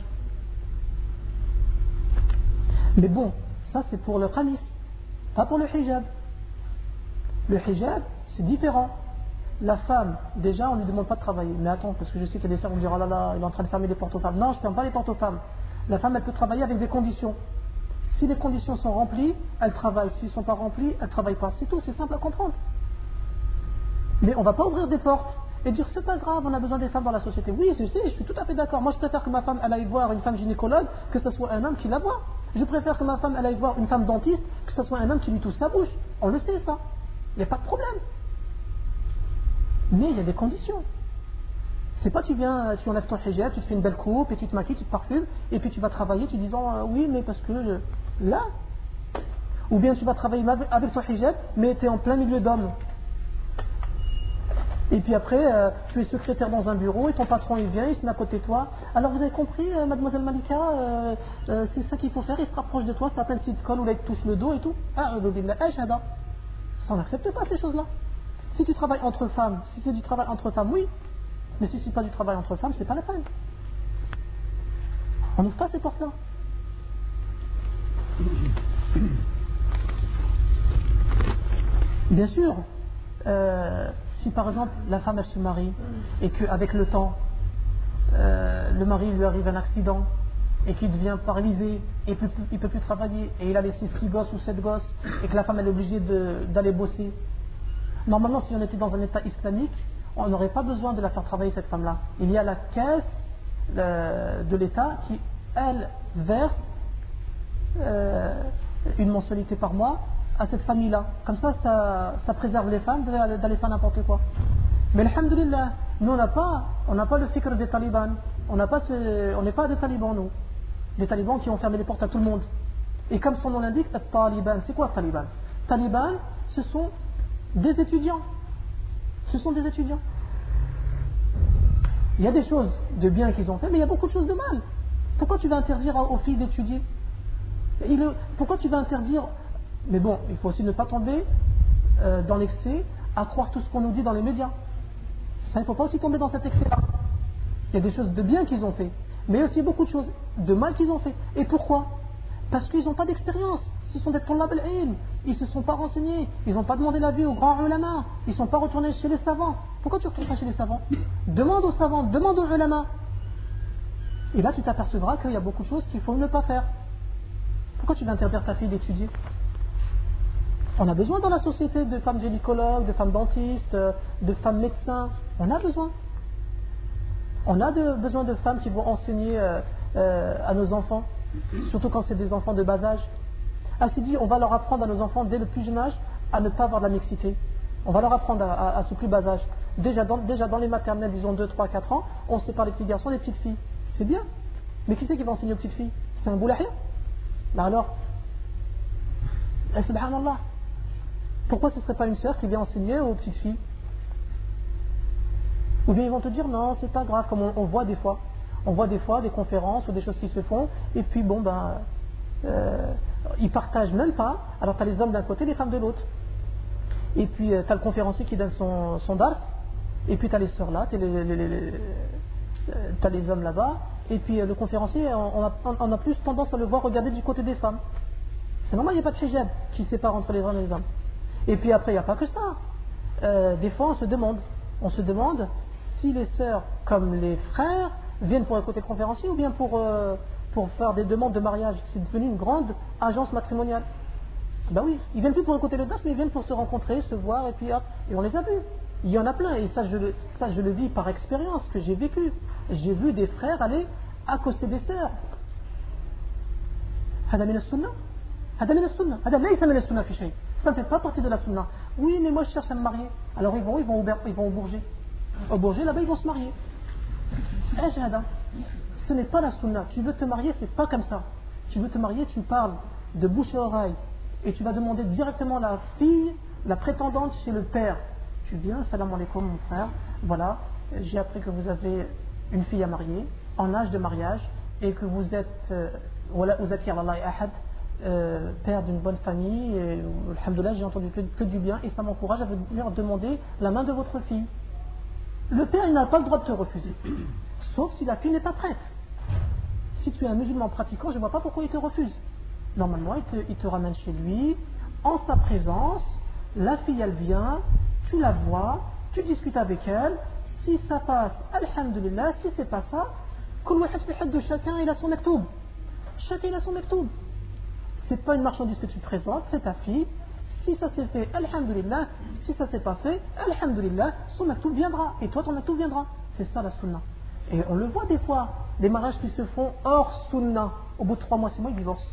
[SPEAKER 1] Mais bon, ça c'est pour le qamis, pas pour le hijab. Le hijab, c'est différent. La femme, déjà, on ne lui demande pas de travailler. Mais attends, parce que je sais qu'il y a des sœurs qui vont dire, oh là là, il est en train de fermer les portes aux femmes. Non, je ne ferme pas les portes aux femmes. La femme, elle peut travailler avec des conditions. Si les conditions sont remplies, elle travaille. Si elles ne sont pas remplies, elle ne travaille pas. C'est tout, c'est simple à comprendre. Mais on ne va pas ouvrir des portes et dire, c'est pas grave, on a besoin des femmes dans la société. Oui, je sais, je suis tout à fait d'accord. Moi, je préfère que ma femme, elle aille voir une femme gynécologue, que ce soit un homme qui la voit. Je préfère que ma femme, elle aille voir une femme dentiste, que ce soit un homme qui lui touche sa bouche. On le sait, ça. Il n'y a pas de problème. Mais il y a des conditions. C'est pas tu viens, tu enlèves ton hijab, tu te fais une belle coupe, et tu te maquilles, tu te parfumes, et puis tu vas travailler, tu disant oui, mais parce que là. Ou bien tu vas travailler avec ton hijab, mais tu es en plein milieu d'hommes. Et puis après, tu es secrétaire dans un bureau, et ton patron il vient, il se met à côté de toi. Alors vous avez compris, mademoiselle Malika, c'est ça qu'il faut faire, il se rapproche de toi, ça s'appelle sitcom, ou là il te touche le dos et tout. Ça on n'accepte pas ces choses-là. Si tu travailles entre femmes, si c'est du travail entre femmes, oui. Mais si c'est pas du travail entre femmes, c'est pas la peine. On n'ouvre pas ces portes-là. Bien sûr, si par exemple la femme elle se marie et qu'avec le temps, le mari lui arrive un accident et qu'il devient paralysé et il ne peut plus travailler et il a laissé 6 gosses ou 7 gosses et que la femme elle est obligée d'aller bosser. Normalement, si on était dans un état islamique, on n'aurait pas besoin de la faire travailler cette femme-là. Il y a la caisse de l'État qui, elle, verse une mensualité par mois à cette famille-là. Comme ça, ça préserve les femmes d'aller faire n'importe quoi. Mais alhamdulillah, nous on n'a pas le fikr des talibans. On n'est pas des talibans, nous. Des talibans qui ont fermé les portes à tout le monde. Et comme son nom l'indique, taliban, c'est quoi taliban? Taliban, ce sont des étudiants. Ce sont des étudiants. Il y a des choses de bien qu'ils ont fait, mais il y a beaucoup de choses de mal. Pourquoi tu vas interdire aux filles d'étudier? Pourquoi tu vas interdire? Mais bon, il faut aussi ne pas tomber dans l'excès à croire tout ce qu'on nous dit dans les médias. Ça, il ne faut pas aussi tomber dans cet excès-là. Il y a des choses de bien qu'ils ont fait, mais aussi beaucoup de choses de mal qu'ils ont fait. Et pourquoi? Parce qu'ils n'ont pas d'expérience. Ce sont des tollab al-ilm. Ils ne se sont pas renseignés. Ils n'ont pas demandé l'avis aux grands ulama. Ils ne sont pas retournés chez les savants. Pourquoi tu ne retournes pas chez les savants? Demande aux savants, demande aux ulama. Et là, tu t'apercevras qu'il y a beaucoup de choses qu'il faut ne pas faire. Pourquoi tu vas interdire ta fille d'étudier? On a besoin dans la société de femmes gynécologues, de femmes dentistes, de femmes médecins. On a besoin. On a besoin de femmes qui vont enseigner à nos enfants, surtout quand c'est des enfants de bas âge. Ainsi dit, on va leur apprendre à nos enfants dès le plus jeune âge à ne pas avoir de la mixité. On va leur apprendre à ce plus bas âge. Déjà dans les maternelles, disons 2, 3, 4 ans, on sépare les petits garçons et les petites filles. C'est bien. Mais qui c'est qui va enseigner aux petites filles? C'est un boulahia? Là alors, subhanallah. Pourquoi ce ne serait pas une sœur qui vient enseigner aux petites filles? Ou bien ils vont te dire non, c'est pas grave, comme on voit des fois. On voit des fois des conférences ou des choses qui se font, et puis bon ben, ils partagent même pas. Alors tu as les hommes d'un côté, les femmes de l'autre. et puis tu as le conférencier qui donne son dars, et puis tu as les sœurs là, tu as les hommes là-bas, et puis le conférencier, on a plus tendance à le voir regarder du côté des femmes. C'est normal, il n'y a pas de hijab qui sépare entre les femmes et les hommes. Et puis après, il n'y a pas que ça. Des fois, on se demande si les sœurs, comme les frères, viennent pour écouter le conférencier ou bien pour faire des demandes de mariage. C'est devenu une grande agence matrimoniale. Ben oui, ils viennent plus pour écouter le dars, mais ils viennent pour se rencontrer, se voir, et puis hop, et on les a vus. Il y en a plein, et ça je le vis par expérience, que j'ai vécu. J'ai vu des frères aller accoster des sœurs. هذا من السنة هذا من السنة هذا ليس من السنة في شيء. Ça ne fait pas partie de la sunna. Oui, mais moi je cherche à me marier. Alors ils vont au Bourget. Au Bourget, là-bas, ils vont se marier. Ce n'est pas la sunna. Tu veux te marier, c'est pas comme ça. Tu veux te marier, tu parles de bouche à oreille. Et tu vas demander directement la fille, la prétendante chez le père. Tu viens, salam alaikum mon frère. Voilà, j'ai appris que vous avez une fille à marier, en âge de mariage, et que vous êtes, père d'une bonne famille, et alhamdoulilah, j'ai entendu que du bien, et ça m'encourage à venir demander la main de votre fille. Le père, il n'a pas le droit de te refuser, sauf si la fille n'est pas prête. Si tu es un musulman pratiquant, je ne vois pas pourquoi il te refuse. Normalement, il te ramène chez lui, en sa présence, la fille elle vient, tu la vois, tu discutes avec elle, si ça passe, alhamdulillah, si c'est pas ça, chacun il a son maktoub. Chacun il a son maktoub. C'est pas une marchandise que tu présentes, c'est ta fille. Si ça s'est fait, alhamdulillah. Si ça s'est pas fait, alhamdulillah, son maktoub viendra. Et toi, ton maktoub viendra. C'est ça la sunna. Et on le voit des fois, des mariages qui se font hors sunna. Au bout de 3 mois, 6 mois, ils divorcent.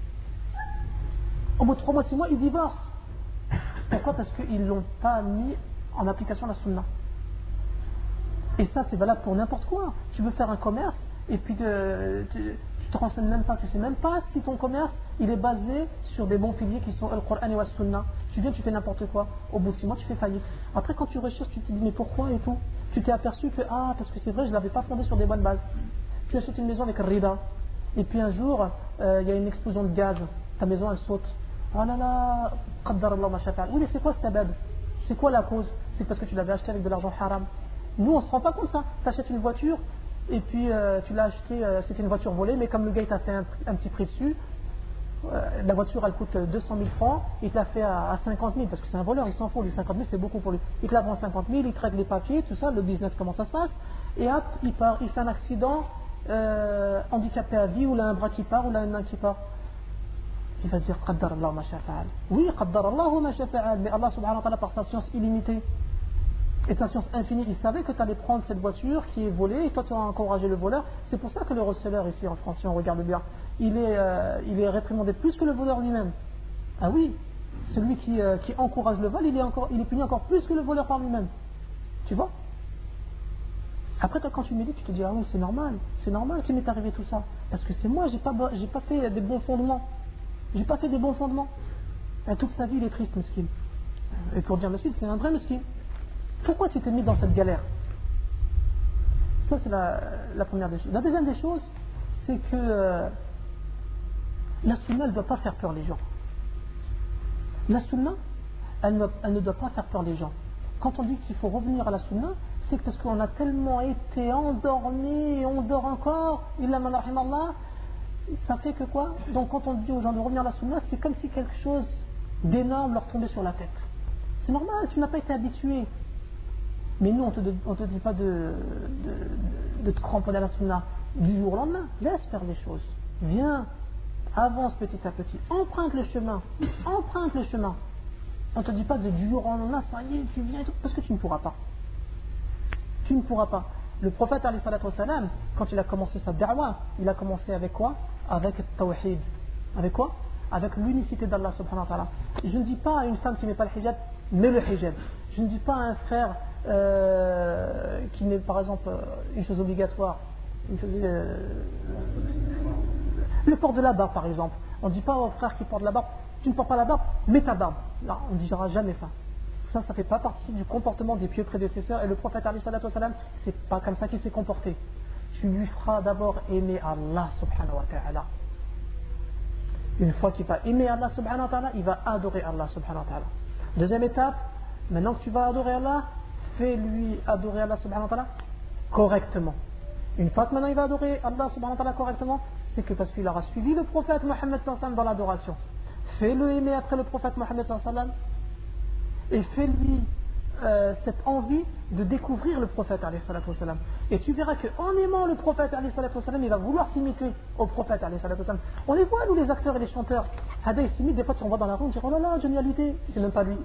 [SPEAKER 1] Au bout de 3 mois, 6 mois, ils divorcent. Pourquoi? Parce qu'ils n'ont pas mis en application la sunna. Et ça, c'est valable pour n'importe quoi. Tu veux faire un commerce, et puis tu te renseignes même pas, tu sais même pas si ton commerce il est basé sur des bons piliers qui sont Al-Qur'an et la Sunna. Tu viens, tu fais n'importe quoi. Au bout de 6 mois, tu fais faillite. Après, quand tu recherches, tu te dis mais pourquoi et tout. Tu t'es aperçu que parce que c'est vrai, je l'avais pas fondé sur des bonnes bases. Tu achètes une maison avec riba, et puis un jour, il y a une explosion de gaz. Ta maison elle saute. Oh là là, qaddar Allah ma shafa'al. Oui, mais c'est quoi ce sabab? C'est quoi la cause? C'est parce que tu l'avais acheté avec de l'argent haram. Nous, on se rend pas compte ça. Tu achètes une voiture. Et puis tu l'as acheté, c'était une voiture volée, mais comme le gars t'a fait un petit prix dessus, la voiture elle coûte 200 000 francs, il te l'a fait à 50 000, parce que c'est un voleur, il s'en fout, les 50 000 c'est beaucoup pour lui. Il te la vend à 50 000, il traite les papiers, tout ça, le business comment ça se passe, et hop, il part, il fait un accident, handicapé à vie, ou là un bras qui part, ou là une main qui part. Il va dire qaddar Allah ma shafa'al. Oui, qaddar Allah ma shafa'al, mais Allah subhanahu wa ta'ala par sa science illimitée et sa science infinie, il savait que tu allais prendre cette voiture qui est volée et toi tu as encouragé le voleur. C'est pour ça que le receleur ici en France, si on regarde bien, il est réprimandé plus que le voleur lui-même. Ah oui, celui qui encourage le vol, il est puni encore plus que le voleur par lui-même. Tu vois? Après quand tu médites, tu te dis ah oui c'est normal qu'il m'est arrivé tout ça. Parce que c'est moi, j'ai pas fait des bons fondements. J'ai pas fait des bons fondements. Et toute sa vie il est triste, mesquin. Et pour dire mesquin, c'est un vrai mesquin. Pourquoi tu t'es mis dans cette galère? Ça c'est la première des choses. La deuxième des choses, c'est que la sunna ne doit pas faire peur les gens. La sunna, elle ne doit pas faire peur les gens. Quand on dit qu'il faut revenir à la sunna, c'est parce qu'on a tellement été endormi et on dort encore, illa man rahimallah, ça fait que quoi? Donc quand on dit aux gens de revenir à la sunna, c'est comme si quelque chose d'énorme leur tombait sur la tête. C'est normal, tu n'as pas été habitué. Mais nous, on ne te dit pas de te cramponner à la sunna du jour au lendemain. Laisse faire les choses. Viens, avance petit à petit. Emprunte le chemin. On ne te dit pas du jour au lendemain, ça y est, tu viens et tout, parce que tu ne pourras pas. Tu ne pourras pas. Le prophète, alayhi salatu wassalam, quand il a commencé sa da'wah, il a commencé avec quoi? Avec le tawhid. Avec quoi? Avec l'unicité d'Allah subhanahu wa ta'ala. Je ne dis pas à une femme qui ne met pas le hijab, mets le hijab. Je ne dis pas à un frère qui met par exemple une chose obligatoire, le port de la barbe par exemple. On ne dit pas aux frères qui portent la barbe, tu ne portes pas la barbe, mets ta barbe. Là, on ne dira jamais ça. Ça ne fait pas partie du comportement des pieux prédécesseurs. Et le prophète alayhi salatu wassalam, c'est pas comme ça qu'il s'est comporté. Tu lui feras d'abord aimer Allah subhanahu wa ta'ala. Une fois qu'il va aimer Allah subhanahu wa ta'ala, il va adorer Allah subhanahu wa ta'ala. Deuxième étape, maintenant que tu vas adorer Allah, fais-lui adorer Allah subhanahu wa ta'ala correctement. Une fois que maintenant il va adorer Allah subhanahu wa ta'ala correctement, c'est que parce qu'il aura suivi le prophète Mohammed sallallahu alayhi wa sallam dans l'adoration. Fais-le aimer après le prophète Mohammed sallallahu alayhi wa sallam et fais-lui cette envie de découvrir le prophète alayhi salatu wa sallam. Et tu verras qu'en aimant le prophète alayhi salatu wa sallam, il va vouloir s'imiter au prophète alayhi salatu wa sallam. On les voit, nous les acteurs et les chanteurs. Hada ils s'imitent, des fois tu en vois dans la rue, on dit oh là là, génialité, c'est même pas lui.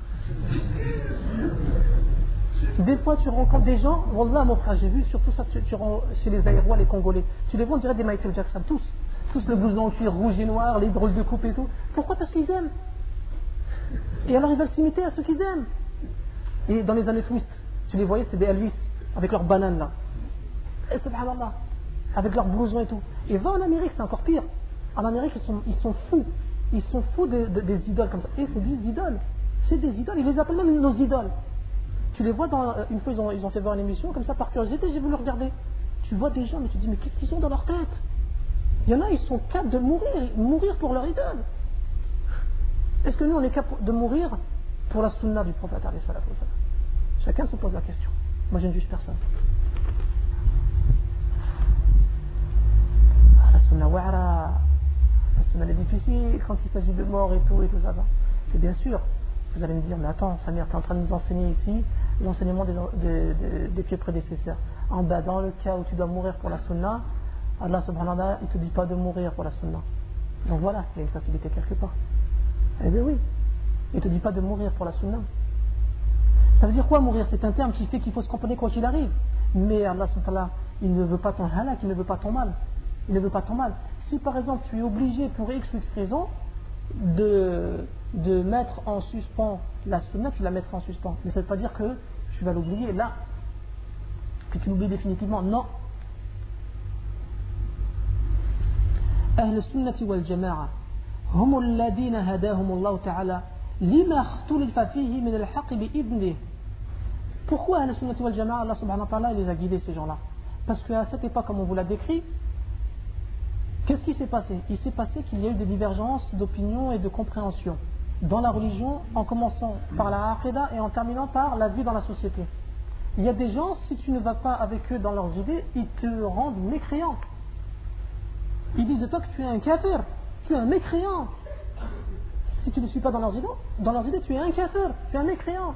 [SPEAKER 1] Des fois tu rencontres des gens, wallah mon frère, j'ai vu surtout ça chez les Aérois, les Congolais. Tu les vois, on dirait des Michael Jackson, tous le blouson en cuir rouge et noir, les drôles de coupe et tout. Pourquoi? Parce qu'ils aiment. Et alors ils veulent s'imiter à ceux qu'ils aiment. Et dans les années twist, tu les voyais, c'était des Elvis, avec leurs bananes là. Et subhanallah, avec leurs blousons et tout. Et va en Amérique, c'est encore pire. En Amérique, ils sont fous. Ils sont fous des idoles comme ça. Et c'est des idoles. C'est des idoles. Ils les appellent même nos idoles. Tu les vois une fois, ils ont fait voir une émission comme ça par curiosité, j'ai voulu regarder. Tu vois des gens, mais tu te dis, mais qu'est-ce qu'ils ont dans leur tête? Il y en a, ils sont capables de mourir pour leur idole. Est-ce que nous, on est capable de mourir pour la sunna du prophète alayhi salatu wa sallam? Chacun se pose la question. Moi, je ne juge personne. La sunna wa'ra, la sunna est difficile quand il s'agit de mort et tout ça. Et bien sûr, vous allez me dire, mais attends, Samir, tu es en train de nous enseigner ici l'enseignement des pieux prédécesseurs. En bas, dans le cas où tu dois mourir pour la sunna, Allah subhanahu wa ta'ala, il ne te dit pas de mourir pour la sunna. Donc voilà, il y a une facilité quelque part. Eh bien oui, il ne te dit pas de mourir pour la sunna. Ça veut dire quoi mourir? C'est un terme qui fait qu'il faut se comporter quoi qu'il arrive. Mais Allah subhanahu wa ta'ala, il ne veut pas ton halak, il ne veut pas ton mal. Il ne veut pas ton mal. Si par exemple tu es obligé pour X ou X raison de mettre en suspens la sunna, tu la mettras en suspens. Mais ça ne veut pas dire que tu vas l'oublier là, que tu l'oublies définitivement. Non. أهل السنة والجماعة هم الذين هداهم الله تعالى لما اختلف فيه من الحق بإذنه. Pourquoi أهل السنة والجماعة Allah subhanahu wa ta'ala les a guidés ces gens-là? Parce qu'à cette époque, comme on vous l'a décrit, qu'est-ce qui s'est passé? Il s'est passé qu'il y a eu des divergences d'opinion et de compréhension dans la religion, en commençant par la aqidah et en terminant par la vie dans la société. Il y a des gens, si tu ne vas pas avec eux dans leurs idées, ils te rendent mécréant. Ils disent de toi que tu es un kafir, tu es un mécréant. Si tu ne suis pas dans leurs idées, tu es un kafir, tu es un mécréant.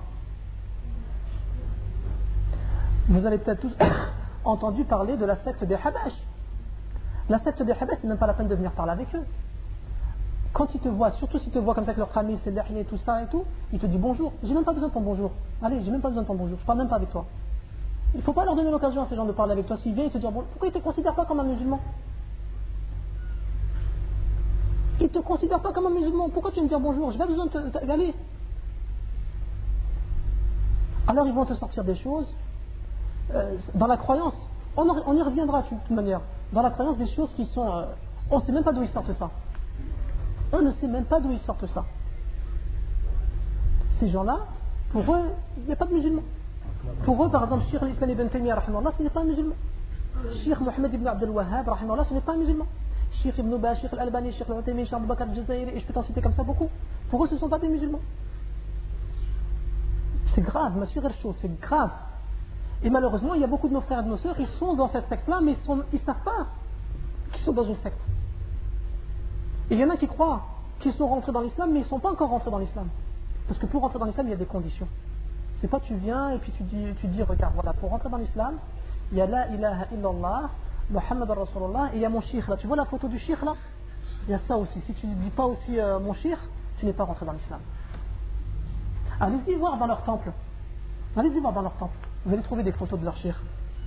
[SPEAKER 1] Vous avez peut-être tous entendu parler de la secte des Habash. La secte des Habash, c'est même pas la peine de venir parler avec eux. Quand ils te voient, surtout s'ils te voient comme ça avec leur famille, c'est l'ahli et tout ça et tout, ils te disent bonjour. J'ai même pas besoin de ton bonjour. Allez, j'ai même pas besoin de ton bonjour. Je parle même pas avec toi. Il ne faut pas leur donner l'occasion à ces gens de parler avec toi. S'ils viennent et te dire bon, pourquoi ils ne te considèrent pas comme un musulman? Ils ne te considèrent pas comme un musulman. Pourquoi tu veux me dire bonjour? J'ai pas besoin d'aller. Alors ils vont te sortir des choses dans la croyance. On y reviendra de toute manière. Dans la croyance, des choses qui sont. On ne sait même pas d'où ils sortent ça. On ne sait même pas d'où ils sortent ça. Ces gens-là, pour eux, il n'y a pas de musulmans. Pour eux, par exemple, Cheikh l'Islam ibn Taymiyyah, ce n'est pas un musulman. Cheikh Mohammed ibn Abdel Wahhab, ce n'est pas un musulman. Cheikh Ibn Baz, Cheikh Al-Albani, Cheikh Al-Utaymi, Cheikh Abu Bakr al-Jazairi, et je peux t'en citer comme ça beaucoup. Pour eux, ce ne sont pas des musulmans. C'est grave, ma chère chose, c'est grave. Et malheureusement, il y a beaucoup de nos frères et de nos sœurs, ils sont dans cette secte-là, mais ils ne savent pas qu'ils sont dans une secte. Et il y en a qui croient qu'ils sont rentrés dans l'islam, mais ils ne sont pas encore rentrés dans l'islam. Parce que pour rentrer dans l'islam, il y a des conditions. C'est pas tu viens et puis tu dis regarde, voilà, pour rentrer dans l'islam, il y a la ilaha illallah, Muhammad Rasulullah, et il y a mon shir là. Tu vois la photo du shir là? Il y a ça aussi. Si tu ne dis pas aussi mon shir, tu n'es pas rentré dans l'islam. Allez-y voir dans leur temple. Allez-y voir dans leur temple. Vous allez trouver des photos de leur shir.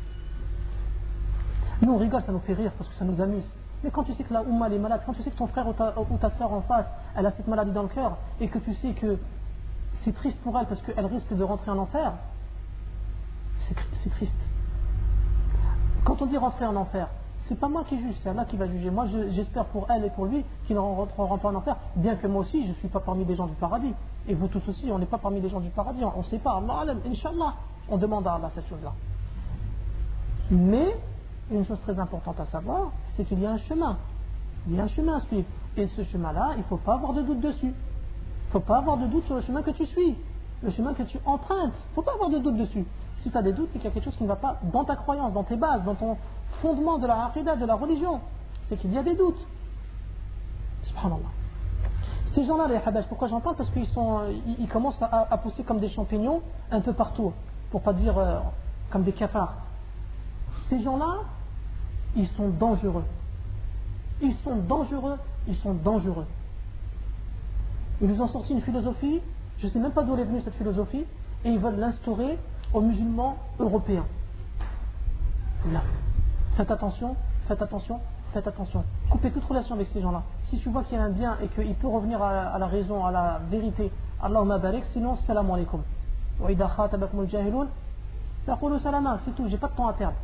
[SPEAKER 1] Nous on rigole, ça nous fait rire parce que ça nous amuse. Mais quand tu sais que la Oumma est malade, quand tu sais que ton frère ou ta soeur en face, elle a cette maladie dans le cœur, et que tu sais que c'est triste pour elle parce qu'elle risque de rentrer en enfer, c'est triste. Quand on dit rentrer en enfer, c'est pas moi qui juge, c'est Allah qui va juger. Moi j'espère pour elle et pour lui qu'ils ne rentreront pas en enfer, bien que moi aussi je ne suis pas parmi les gens du paradis. Et vous tous aussi, on n'est pas parmi les gens du paradis, on ne sait pas. Allah alam, Inch'Allah, on demande à Allah cette chose-là. Mais une chose très importante à savoir, c'est qu'il y a un chemin. Il y a un chemin à suivre. Et ce chemin-là, il ne faut pas avoir de doute dessus. faut pas avoir de doute sur le chemin que tu suis, le chemin que tu empruntes. Faut pas avoir de doute dessus. Si tu as des doutes, c'est qu'il y a quelque chose qui ne va pas dans ta croyance, dans tes bases, dans ton fondement de la aqidah, de la religion. C'est qu'il y a des doutes. Subhanallah. Ces gens-là, les Habash, pourquoi j'en parle? Parce qu'ils commencent à pousser comme des champignons un peu partout, pour pas dire comme des cafards. Ces gens-là, ils sont dangereux. Ils sont dangereux, ils sont dangereux. Ils nous ont sorti une philosophie, je ne sais même pas d'où est venue cette philosophie, et ils veulent l'instaurer aux musulmans européens. Là. Faites attention, faites attention, faites attention. Coupez toute relation avec ces gens-là. Si tu vois qu'il y a un bien et qu'il peut revenir à la raison, à la vérité, Allahumma barik, sinon, salam alaikum. Wa idha khatabakum al-jahilun, yaqulu salama, c'est tout, j'ai pas de temps à perdre.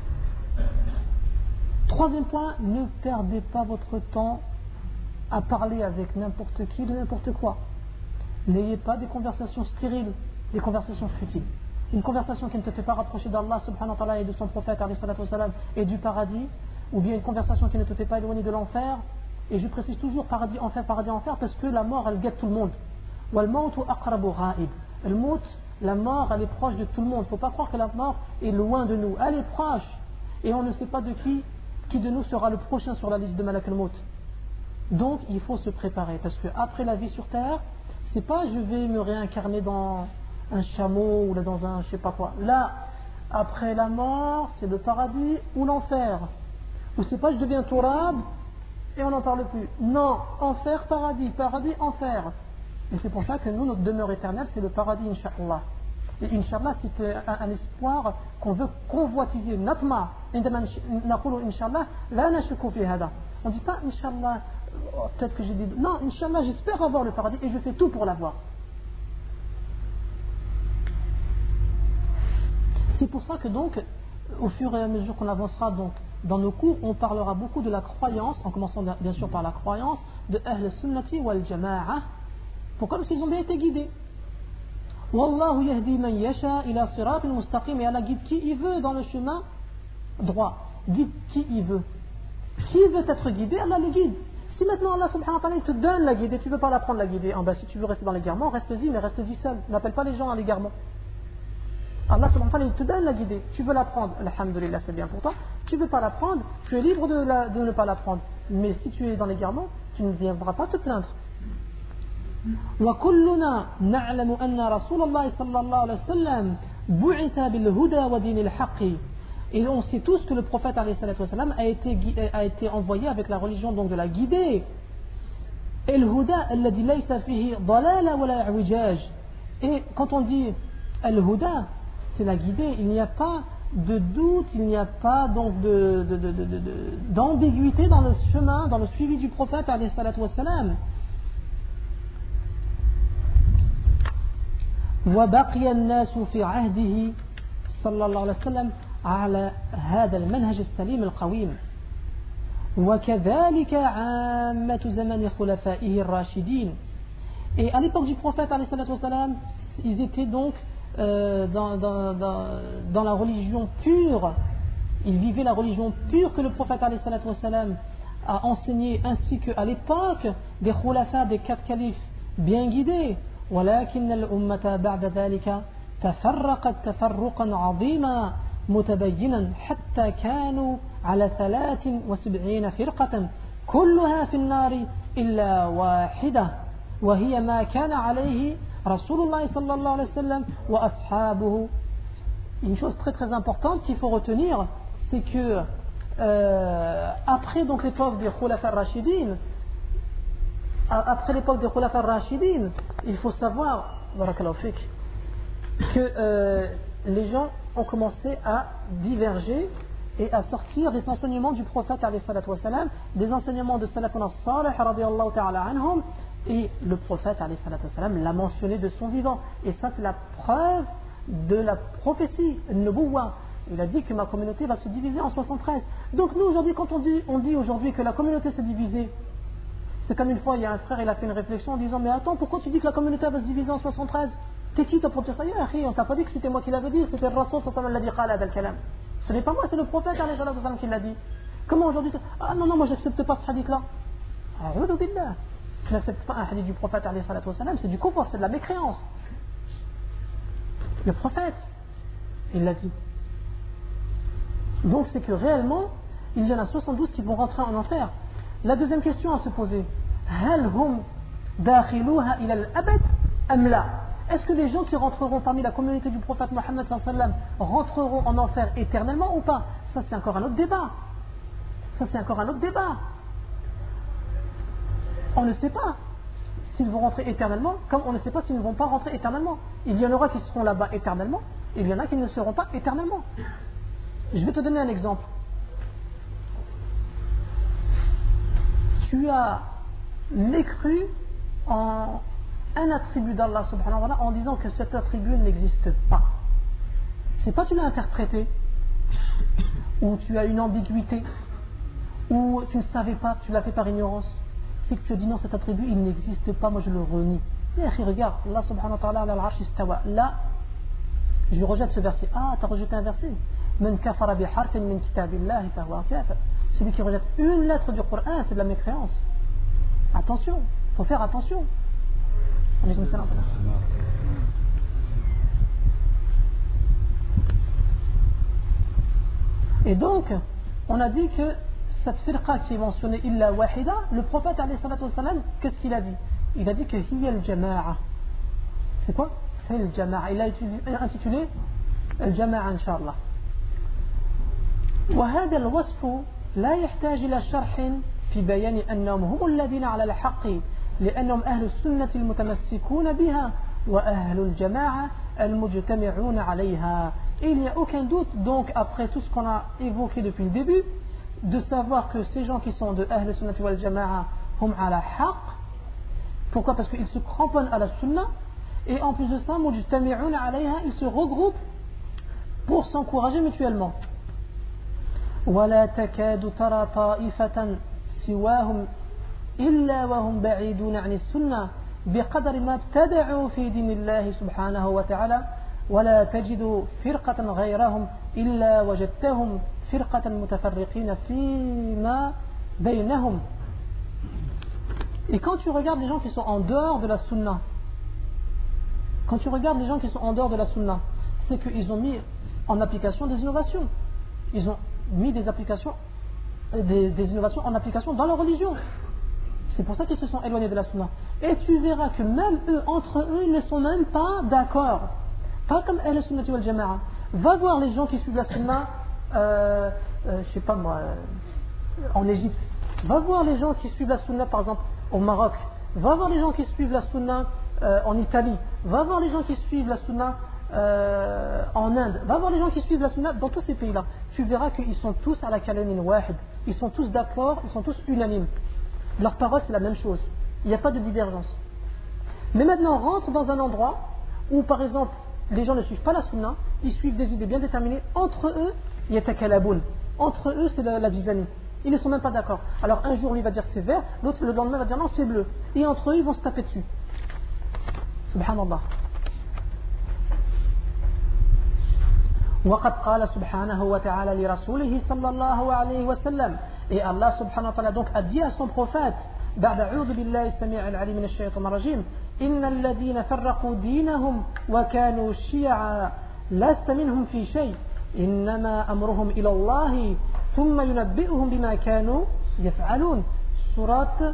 [SPEAKER 1] Troisième point, ne perdez pas votre temps à parler avec n'importe qui de n'importe quoi. N'ayez pas des conversations stériles, des conversations futiles. Une conversation qui ne te fait pas rapprocher d'Allah subhanahu wa ta'ala et de son prophète alayhi salatu wa salam, et du paradis, ou bien une conversation qui ne te fait pas éloigner de l'enfer. Et je précise toujours paradis, enfer, parce que la mort, elle guette tout le monde. Wal mawtu aqrabu ghaib. Le maut, la mort, elle est proche de tout le monde. Il ne faut pas croire que la mort est loin de nous. Elle est proche. Et on ne sait pas de qui de nous sera le prochain sur la liste de Malak al-Maut. Donc il faut se préparer, parce que après la vie sur terre, c'est pas je vais me réincarner dans un chameau ou dans un je sais pas quoi. Là, après la mort, c'est le paradis ou l'enfer. Ou c'est pas je deviens tourab et on n'en parle plus. Non, enfer, paradis, enfer. Et c'est pour ça que nous, notre demeure éternelle, c'est le paradis, Inch'Allah. Et Inch'Allah, c'est un espoir qu'on veut convoitiser. Natma, Inch'Allah, la nashuku fi hada. On ne dit pas Inch'Allah, peut-être que j'ai dit. Non, Inch'Allah, j'espère avoir le paradis et je fais tout pour l'avoir. C'est pour ça que donc, au fur et à mesure qu'on avancera donc, dans nos cours, on parlera beaucoup de la croyance, en commençant bien sûr par la croyance de Ahl Sunnati wal Jama'a. Pourquoi? Parce qu'ils ont bien été guidés. Wallahu yahdi man yasha ila siratin mustaqim. Et Allah guide qui il veut dans le chemin droit. Guide qui il veut. Qui veut être guidé, Allah le guide. Si maintenant Allah subhanahu wa ta'ala te donne la guidée, tu ne veux pas la prendre la guidée, si tu veux rester dans l'égarement, reste-y, mais reste-y seul. N'appelle pas les gens à l'égarement. Allah subhanahu wa ta'ala il te donne la guidée. Tu veux la prendre, alhamdulillah, c'est bien pour toi. Tu ne veux pas la prendre, tu es libre de ne pas la prendre. Mais si tu es dans l'égarement, tu ne viendras pas te plaindre. وكلنا نعلم أن رسول الله صلى الله عليه وسلم بعث بالهدى ودين الحق. Et on sait tous que le prophète alayhi salatu wa salam a été envoyé avec la religion donc de la guidée. Et le huda الذي ليس فيه ضلال ولا اعوجاج. Et quand on dit al-huda, c'est la guidée, il n'y a pas de doute, il n'y a pas donc d'ambiguïté dans le chemin, dans le suivi du prophète alayhi salatu wa salam. وبقي الناس في عهده صلى الله عليه وسلم على هذا المنهج السليم القويم وكذلك عامة زمن خلفائه الراشدين. Et à l'époque du prophète alayhi salatu wa salam, ils étaient donc dans la religion pure. Ils vivaient la religion pure que le prophète alayhi salatu wa salam a enseignée, ainsi qu'à l'époque des khulafa, des 4 califes bien guidés. ولكن الأمة بعد ذلك تفرقت تفرقا عظيما متبينا حتى كانوا على 73 فرقة كلها في النار إلا واحدة وهي ما كان عليه رسول الله صلى الله عليه وسلم وأصحابه. Une chose très très importante qu'il faut retenir, c'est que après donc l'époque des Khulafa Rashidin, après l'époque des Khulafa Rashidin, il faut savoir que les gens ont commencé à diverger et à sortir des enseignements du prophète alayhi salatu wa salam, des enseignements de Salafun as-Salih radiyallahu ta'ala anhum, et le prophète alayhi salatu wa salam l'a mentionné de son vivant. Et ça c'est la preuve de la prophétie, Nubuwa. Il a dit que ma communauté va se diviser en 73. Donc nous aujourd'hui, quand on dit aujourd'hui que la communauté s'est divisée, c'est comme une fois, il y a un frère, il a fait une réflexion en disant: mais attends, pourquoi tu dis que la communauté va se diviser en 73? T'es qui toi pour dire ça? On t'a pas dit que c'était moi qui l'avais dit, c'était le Rasul sallallahu alayhi wa sallam. Ce n'est pas moi, c'est le prophète alayhi wa sallam qui l'a dit. Comment aujourd'hui? Ah non, moi j'accepte pas ce hadith là. A'udhu billah. tu n'acceptes pas un hadith du prophète, c'est du kufr, c'est de la mécréance. Le prophète, il l'a dit. Donc c'est que réellement, il y en a 72 qui vont rentrer en enfer. La deuxième question à se poser, هل هم داخلوها إلى الأبد أم لا? Est-ce que les gens qui rentreront parmi la communauté du prophète Mohammed rentreront en enfer éternellement ou pas? Ça c'est encore un autre débat. On ne sait pas s'ils vont rentrer éternellement, comme on ne sait pas s'ils ne vont pas rentrer éternellement. Il y en aura qui seront là-bas éternellement, et il y en a qui ne seront pas éternellement. Je vais te donner un exemple. Tu as mécru en un attribut d'Allah subhanahu wa ta'ala en disant que cet attribut n'existe pas. C'est pas tu l'as interprété, ou tu as une ambiguïté, ou tu ne savais pas, tu l'as fait par ignorance. C'est que tu as dit non, cet attribut il n'existe pas, moi je le renie. Et regarde, Allah subhanahu wa ta'ala ala al-arsh istawa. Là, je rejette ce verset. Ah, tu as rejeté un verset. Man kafara bi harfin min kitabillahi fahuwa kafir. Celui qui rejette une lettre du Coran, c'est de la mécréance. Attention, il faut faire attention. Et donc, on a dit que cette firqa qui est mentionnée illa wahida, le prophète alayhi salatu wassalam, qu'est-ce qu'il a dit? Il a dit que hiya al-jama'a. C'est quoi? C'est al-jama'a. Il a intitulé al-jama'a inshallah. وهذا الوصف لا يحتاج إلى شرح في بيان أنهم هم الذين على الحق لأنهم أهل السنة المتمسكون بها وأهل الجماعة المجتمعون عليها. Et il n'y a aucun doute donc après tout ce qu'on a évoqué depuis le début de savoir que ces gens qui sont de Ahl Sunnah wal Jama'a hum ala haqq. Pourquoi? Parce qu'ils se cramponnent à la Sunna et en plus de ça mujtami'un alayha, ils se regroupent pour s'encourager mutuellement. ولا تكاد ترى طائفة سواهم إلا وهم بعيدون عن السنة بقدر ما ابتدعوا في دين الله سبحانه وتعالى ولا تجد فرقة غيرهم إلا وجدتهم فرقة متفرقين فيما بينهم. Et quand tu regardes les gens qui sont en dehors de la sunna, c'est qu'ils ont mis en application des innovations. Ils ont mis des innovations en application dans leur religion. C'est pour ça qu'ils se sont éloignés de la sunna. Et tu verras que même eux, entre eux, ils ne sont même pas d'accord. Pas comme Ahl Sunnah wal Jama'a. Va voir les gens qui suivent la sunna, je sais pas moi, en Égypte. Va voir les gens qui suivent la sunna, par exemple, au Maroc. Va voir les gens qui suivent la sunna en Italie. Va voir les gens qui suivent la sunna en Inde. Va voir les gens qui suivent la sunna dans tous ces pays-là. Tu verras qu'ils sont tous à la kalamin wahid. Ils sont tous d'accord, ils sont tous unanimes. Leur parole c'est la même chose. Il n'y a pas de divergence. Mais maintenant, rentre dans un endroit où, par exemple, les gens ne suivent pas la sunna, ils suivent des idées bien déterminées. Entre eux, il y a takalaboun. Entre eux, c'est la dizaine. Ils ne sont même pas d'accord. Alors un jour, lui va dire c'est vert, l'autre le lendemain va dire non, c'est bleu. Et entre eux, ils vont se taper dessus. Subhanallah. وقد قال سبحانه وتعالى لرسوله صلى الله عليه وسلم. Et Allah subhanahu wa ta'ala donc a dit à son prophète بعد أعوذ بالله السميع العليم من الشيطان الرجيم إن الذين فرقوا دينهم وكانوا شيعا لست منهم في شيء إنما أمرهم إلى الله ثم ينبئهم بما كانوا يفعلون. Sourate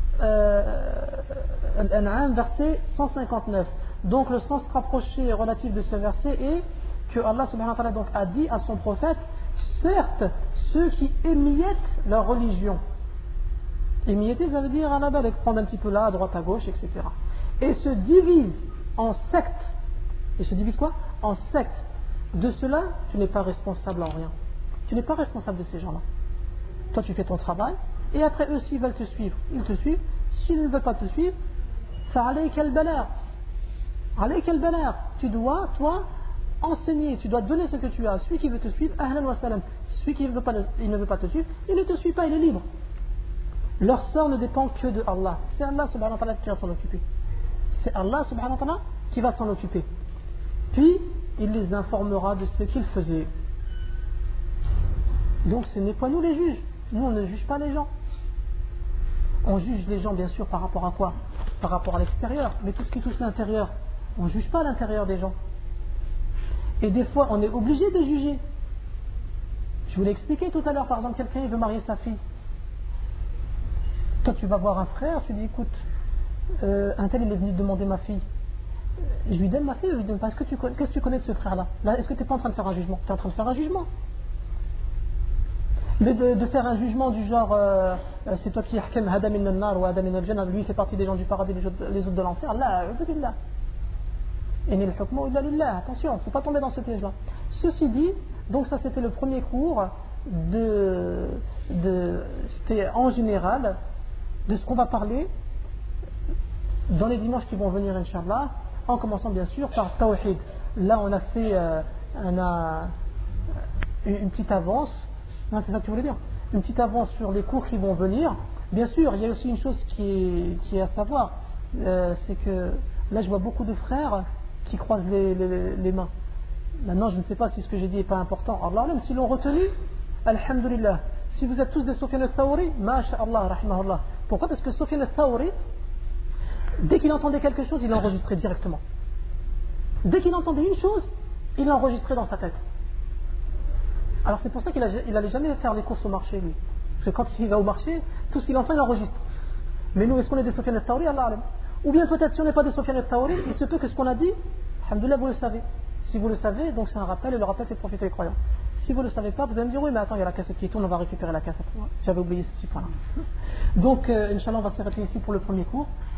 [SPEAKER 1] Al-An'am verset 159. Donc le sens rapproché relatif de ce verset est que Allah subhanahu wa ta'ala donc a dit à son prophète, certes, ceux qui émiettent leur religion. Émietter, ça veut dire à la belle, prendre un petit peu là, à droite, à gauche, etc. Et se divisent en sectes. Et se divisent quoi? En sectes. De cela, tu n'es pas responsable en rien. Tu n'es pas responsable de ces gens-là. Toi, tu fais ton travail, et après eux, s'ils veulent te suivre, ils te suivent. S'ils ne veulent pas te suivre, ça alayka al-balagh. Alayka al-balagh. Tu dois, toi, enseigner, tu dois donner ce que tu as. Celui qui veut te suivre, ahlan wa salam. Celui qui ne veut pas te suivre, il ne te suit pas, il est libre. Leur sort ne dépend que de Allah. C'est Allah subhanahu wa ta'ala qui va s'en occuper. C'est Allah subhanahu wa ta'ala qui va s'en occuper. Puis, il les informera de ce qu'ils faisaient. Donc ce n'est pas nous les juges. Nous on ne juge pas les gens. On juge les gens bien sûr par rapport à quoi? Par rapport à l'extérieur. Mais tout ce qui touche l'intérieur, on ne juge pas l'intérieur des gens. Et des fois, on est obligé de juger. Je vous l'ai expliqué tout à l'heure, par exemple, quelqu'un veut marier sa fille. Toi, tu vas voir un frère, tu dis, écoute, un tel, il est venu demander ma fille. Je lui donne ma fille, je lui donne pas. Qu'est-ce que tu connais de ce frère-là? Là, est-ce que tu n'es pas en train de faire un jugement? Tu es en train de faire un jugement. Mais de faire un jugement du genre, c'est toi qui hakem Adam min al-nar ou Adam min al-jannah, lui il fait partie des gens du paradis, les autres de l'enfer. Là, billah. Inil hukmu illa lillah. Attention, il ne faut pas tomber dans ce piège-là. Ceci dit, donc ça c'était le premier cours c'était en général de ce qu'on va parler dans les dimanches qui vont venir, Inch'Allah, en commençant bien sûr par Tawhid. Là on a fait une petite avance. Non, c'est ça que tu voulais dire. Une petite avance sur les cours qui vont venir. Bien sûr, il y a aussi une chose qui est à savoir, c'est que là je vois beaucoup de frères qui croisent les mains. Maintenant, je ne sais pas si ce que j'ai dit n'est pas important. Allah, même s'ils l'ont retenu, alhamdulillah. Si vous êtes tous des Sufyan al-Thawri, masha'Allah, rahimahullah. Pourquoi? Parce que Sufyan al-Thawri, dès qu'il entendait quelque chose, il l'enregistrait directement. Dès qu'il entendait une chose, il l'enregistrait dans sa tête. Alors c'est pour ça qu'il n'allait jamais faire les courses au marché, lui. Parce que quand il va au marché, tout ce qu'il entend, il enregistre. Mais nous, est-ce qu'on est des Sufyan al-Thawri? Allah alam. Ou bien peut-être si on n'est pas des Sufyan al-Thawri, il se peut que ce qu'on a dit, alhamdulillah, vous le savez. Si vous le savez, donc c'est un rappel, et le rappel fait profiter les croyants. Si vous ne le savez pas, vous allez me dire, oui, mais attends, il y a la cassette qui tourne, on va récupérer la cassette. J'avais oublié ce petit point-là. Donc, Inch'Allah, on va s'arrêter ici pour le premier cours.